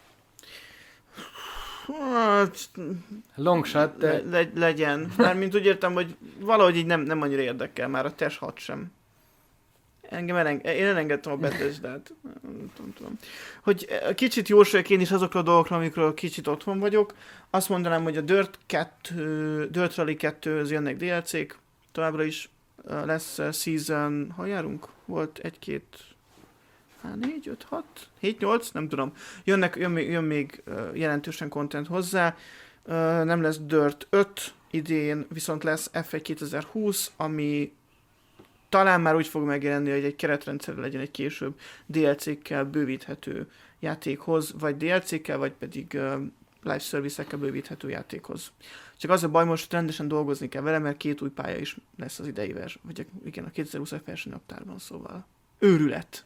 Hát, long shot, de... Le, le, legyen. Mármint úgy értem, hogy valahogy így nem, nem annyira érdekel, már a Test hat sem. Engem eleng- én elengedtem a Bethesdát. Nem tudom. Hogy kicsit jósoljak én is azokra a dolgokra, amikről kicsit otthon vagyok. Azt mondanám, hogy a Dirt kettő, Dirt Rally kettőhöz jönnek dé el cé-k, továbbra is lesz season, ha járunk? Volt egy-két, hát négy, öt, hat, hét, nyolc, nem tudom. Jönnek, jön, még, jön még jelentősen content hozzá. Nem lesz Dirt öt idén, viszont lesz ef egy kétezer-húsz, ami talán már úgy fog megjelenni, hogy egy keretrendszer legyen egy később dé el cé-kkel bővíthető játékhoz, vagy dé el cé-kkel, vagy pedig live service-ekkel bővíthető játékhoz. Csak az a baj, most rendesen dolgozni kell vele, mert két új pálya is lesz az idei vers, vagy igen, a kétezer-húszas versenynaptárban, szóval őrület.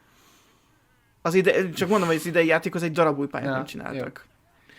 Az ide, csak mondom, hogy az idei játékhoz egy darab új pályát ja, nem csináltak.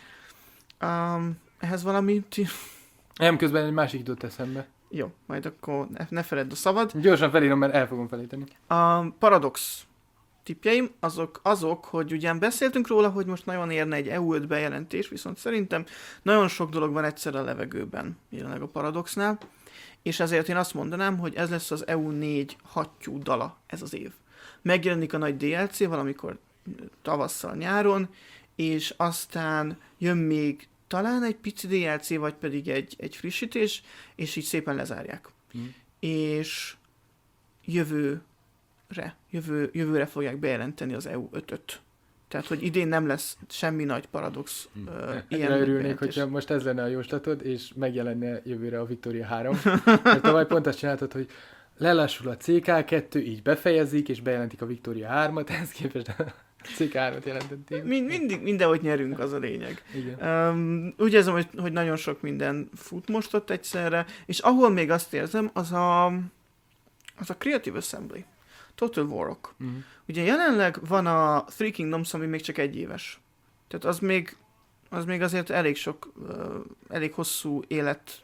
Um, ehhez valami... Nem, közben egy másik időt eszembe. Jó, majd akkor ne, ne feledd a szavad. Gyorsan felírom, mert el fogom felejteni. A Paradox tippjeim azok, azok, hogy ugyan beszéltünk róla, hogy most nagyon érne egy é u öt bejelentés, viszont szerintem nagyon sok dolog van egyszer a levegőben, jelenleg a Paradoxnál, és ezért én azt mondanám, hogy ez lesz az é u négy hattyú dala ez az év. Megjelenik a nagy dé el cé valamikor tavasszal, nyáron, és aztán jön még talán egy pici dé el cé, vagy pedig egy, egy frissítés, és így szépen lezárják. Mm. És jövő Jövő, jövőre fogják bejelenteni az é u ötöt. Tehát, hogy idén nem lesz semmi nagy Paradox hmm. uh, ilyen örülnék, hogyha most ez lenne a jóslatod, és megjelenne jövőre a Victoria három. Mert tavaly pont azt csináltad, hogy lelassul a cé ká kettő, így befejezik, és bejelentik a Victoria hármat, ehhez képest a cé ká hármat jelentették. Mind, mindig, mindenhogy nyerünk, az a lényeg. Um, úgy érzem, hogy, hogy nagyon sok minden fut most ott egyszerre, és ahol még azt érzem, az a, az a Creative Assembly. Total Warok. Uh-huh. Ugye jelenleg van a Three Kingdoms, ami még csak egy éves. Tehát az még, az még azért elég sok, uh, elég hosszú élet,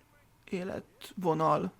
életvonal,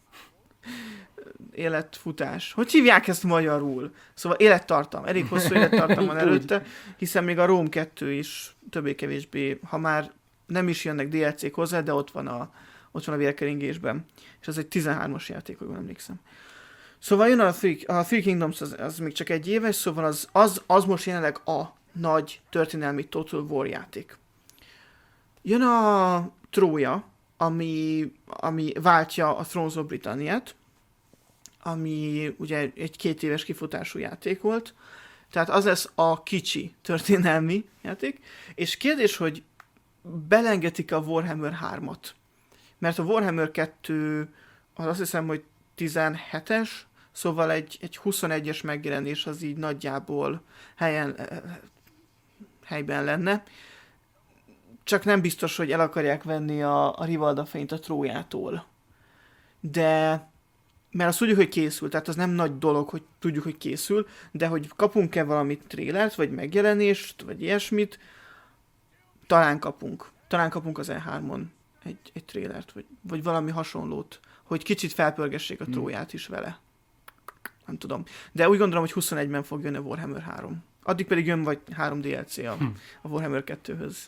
életfutás. Hogy hívják ezt magyarul? Szóval élettartam. Elég hosszú élettartam van előtte, hiszen még a Rome kettő is többé-kevésbé, ha már nem is jönnek dé el cé-k hozzá, de ott van a, ott van a vérkeringésben. És az egy tizenhármas játék, hogy emlékszem. Szóval jön a Three, a Three Kingdoms, az, az még csak egy éves, szóval az, az, az most jelenleg a nagy történelmi Total War játék. Jön a Trója, ami, ami váltja a Thrones of Britanniát, ami ugye egy két éves kifutású játék volt, tehát az lesz a kicsi történelmi játék, és kérdés, hogy belengetik a Warhammer hármat, mert a Warhammer kettő az azt hiszem, hogy tizenhetes, szóval egy, egy huszonegyes megjelenés az így nagyjából helyen, helyben lenne. Csak nem biztos, hogy el akarják venni a, a Rivalda fényt a Trójától. De, mert azt tudjuk, hogy készül, tehát az nem nagy dolog, hogy tudjuk, hogy készül, de hogy kapunk-e valami trélert, vagy megjelenést, vagy ilyesmit, talán kapunk. Talán kapunk az E hármon egy, egy trélert, vagy, vagy valami hasonlót, hogy kicsit felpörgessék a Tróját is vele. Nem tudom. De úgy gondolom, hogy huszonegyben fog jönni a Warhammer három. Addig pedig jön vagy három dé el cé a, a Warhammer kettőhöz.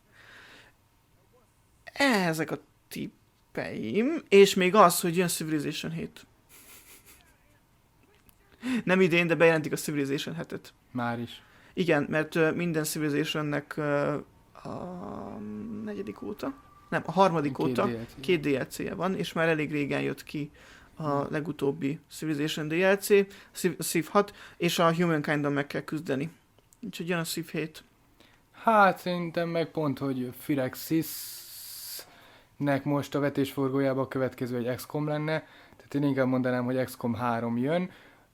Ezek a tippeim, és még az, hogy jön Civilization hét. Nem idén, de bejelentik a Civilization hetet. Már is. Igen, mert uh, minden Civilizationnek uh, a negyedik óta. Nem, a harmadik Két óta dé el cé. két dé el cé-je van, és már elég régen jött ki a legutóbbi Civilization dé el cé, a Civ hat, és a Humankind-on meg kell küzdeni. Úgyhogy jön a Civ hét. Hát szerintem meg pont, hogy Firaxis-nek most a vetésforgójába a következő egy iksz kom lenne, tehát én inkább mondanám, hogy iksz kom három jön,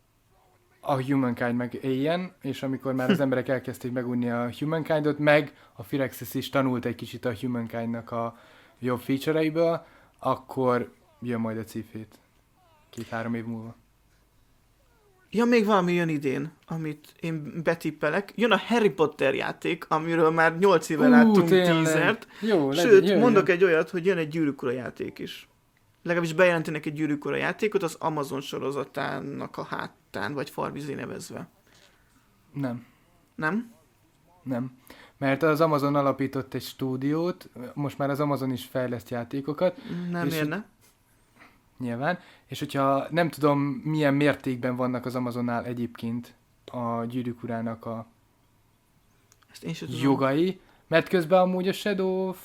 a Humankind meg éljen, és amikor már az emberek elkezdték megunni a Humankindot, meg a Firaxis is tanult egy kicsit a Humankindnak a jobb feature-eiből, akkor jön majd a Civ hét. Két-három év múlva. Ja, még valami jön idén, amit én betippelek. Jön a Harry Potter játék, amiről már nyolc éve Ú, láttunk tényleg. teasert. Jó, Sőt, legyen, jöjjön. mondok egy olyat, hogy jön egy Gyűrűk Ura játék is. Legalábbis bejelentenek egy Gyűrűk Ura játékot az Amazon sorozatának a hátán, vagy farvizé nevezve. Nem. Nem? Nem. Mert az Amazon alapított egy stúdiót, most már az Amazon is fejleszt játékokat, Nem És érne. nyilván, és hogyha nem tudom milyen mértékben vannak az Amazonnál egyébként a Gyűrűk Urának a Ezt én sem tudom. jogai, mert közben amúgy a Shadow of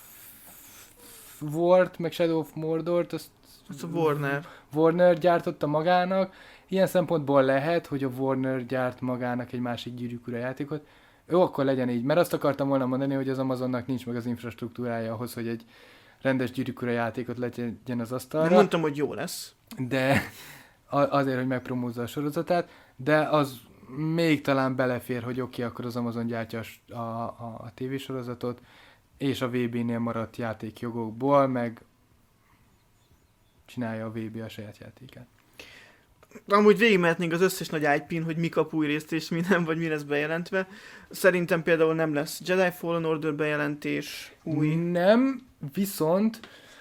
War-t, meg Shadow of Mordort, azt Az a Warner. Warner gyártotta magának. Ilyen szempontból lehet, hogy a Warner gyárt magának egy másik Gyűrűk Ura játékot. Jó, akkor legyen így, mert azt akartam volna mondani, hogy az Amazonnak nincs meg az infrastruktúrája ahhoz, hogy egy rendes Gyűrűk Ura játékot legyen az De asztalra. mondtam, hogy jó lesz. De a- azért, hogy megpromózza a sorozatát, de az még talán belefér, hogy oké, okay, akkor az Amazon gyártja a, s- a, a, a tévésorozatot, és a vé bé-nél maradt játékjogokból, meg csinálja a vé bé a saját játékát. Amúgy végigmehetnénk az összes nagy i pén, hogy mi kap új részt és mi nem, vagy mi lesz bejelentve. Szerintem például nem lesz Jedi Fallen Order bejelentés, új. Nem, viszont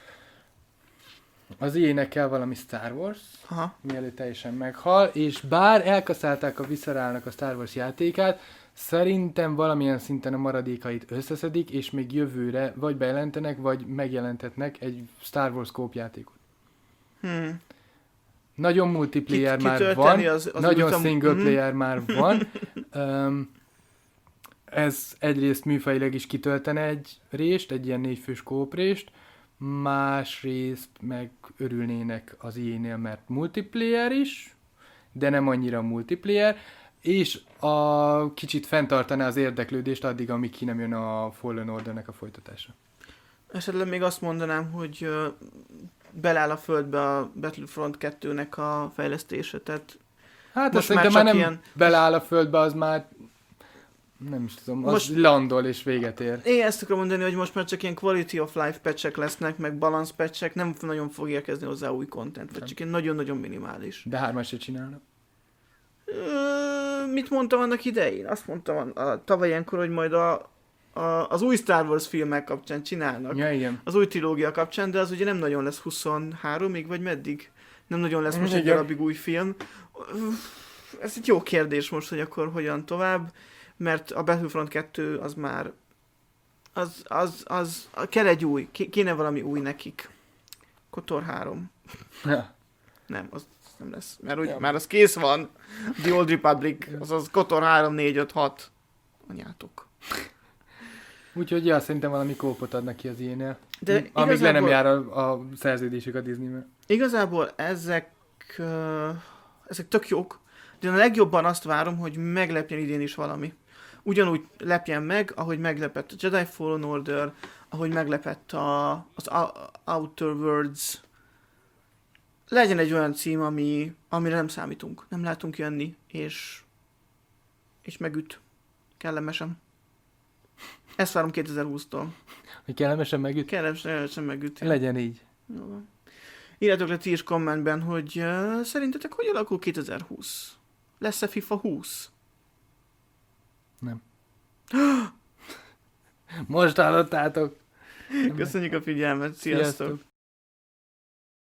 az ilyenek kell valami Star Wars, Aha. mielőtt teljesen meghal, és bár elkaszálták a Viscerálnak a Star Wars játékát, szerintem valamilyen szinten a maradékait összeszedik, és még jövőre vagy bejelentenek, vagy megjelentetnek egy Star Wars kóp játékot. Hmm. Nagyon multiplayer Kit- már kitölteni van, az- az nagyon ultam- single Mhm. player már van. Um, ez egyrészt műfajilag is kitöltene egy rést, egy ilyen négyfős kóprést, másrészt meg örülnének az i á-nél, mert multiplayer is, de nem annyira multiplayer, és a kicsit fenntartaná az érdeklődést addig, amíg ki nem jön a Fallen Ordernek a folytatása. Esetleg még azt mondanám, hogy ö, beláll a földbe a Battlefront kettőnek a fejlesztése, tehát Hát Most most már szerintem már csak nem ilyen- beleáll a földbe, az már nem is tudom, az Most- most landol és véget ér. én ezt akarom mondani, hogy most már csak ilyen quality of life patchek lesznek, meg balance patchek, nem nagyon fog érkezni hozzá új content, vagy Nem. csak ilyen nagyon-nagyon minimális. De hármas se csinálnak. Ö, mit mondtam annak idején? Azt mondtam a, a tavaly ilyenkor, hogy majd a, a, az új Star Wars filmek kapcsán csinálnak. Ja, igen. Az új trilógia kapcsán, de az ugye nem nagyon lesz huszonháromig, vagy meddig? Nem nagyon lesz most egy Igen. darabig új film. Ez egy jó kérdés most, hogy akkor hogyan tovább, mert a Battlefront kettő az már az, az, az, kell egy új, ké- kéne valami új nekik. Kotor három. Ja. Nem, az nem lesz, mert úgy, Ja. már az kész van. The Old Republic, azaz Kotor három, négy, öt, hat. Anyátok. Úgyhogy ja, szerintem valami kópot adnak ki az ilyenél. De Amíg le nem igazából- jár a, a szerződésük a Disney-mel. Igazából ezek, uh, ezek tök jók, de a legjobban azt várom, hogy meglepjen idén is valami. Ugyanúgy lepjen meg, ahogy meglepett a Jedi Fallen Order, ahogy meglepett a, az A- Outer Worlds. Legyen egy olyan cím, ami, amire nem számítunk, nem látunk jönni, és, és megüt. Kellemesen. Ezt várom kétezer-húsztól. Hogy kellemesen megüt. Kellemesen megüt. Legyen így. Jó van. Írjátok le ti is kommentben, hogy uh, szerintetek hogy alakul kétezer-húsz? Lesz-e FIFA húsz? Nem. Most hallottátok. Köszönjük a figyelmet, sziasztok! Sziasztok.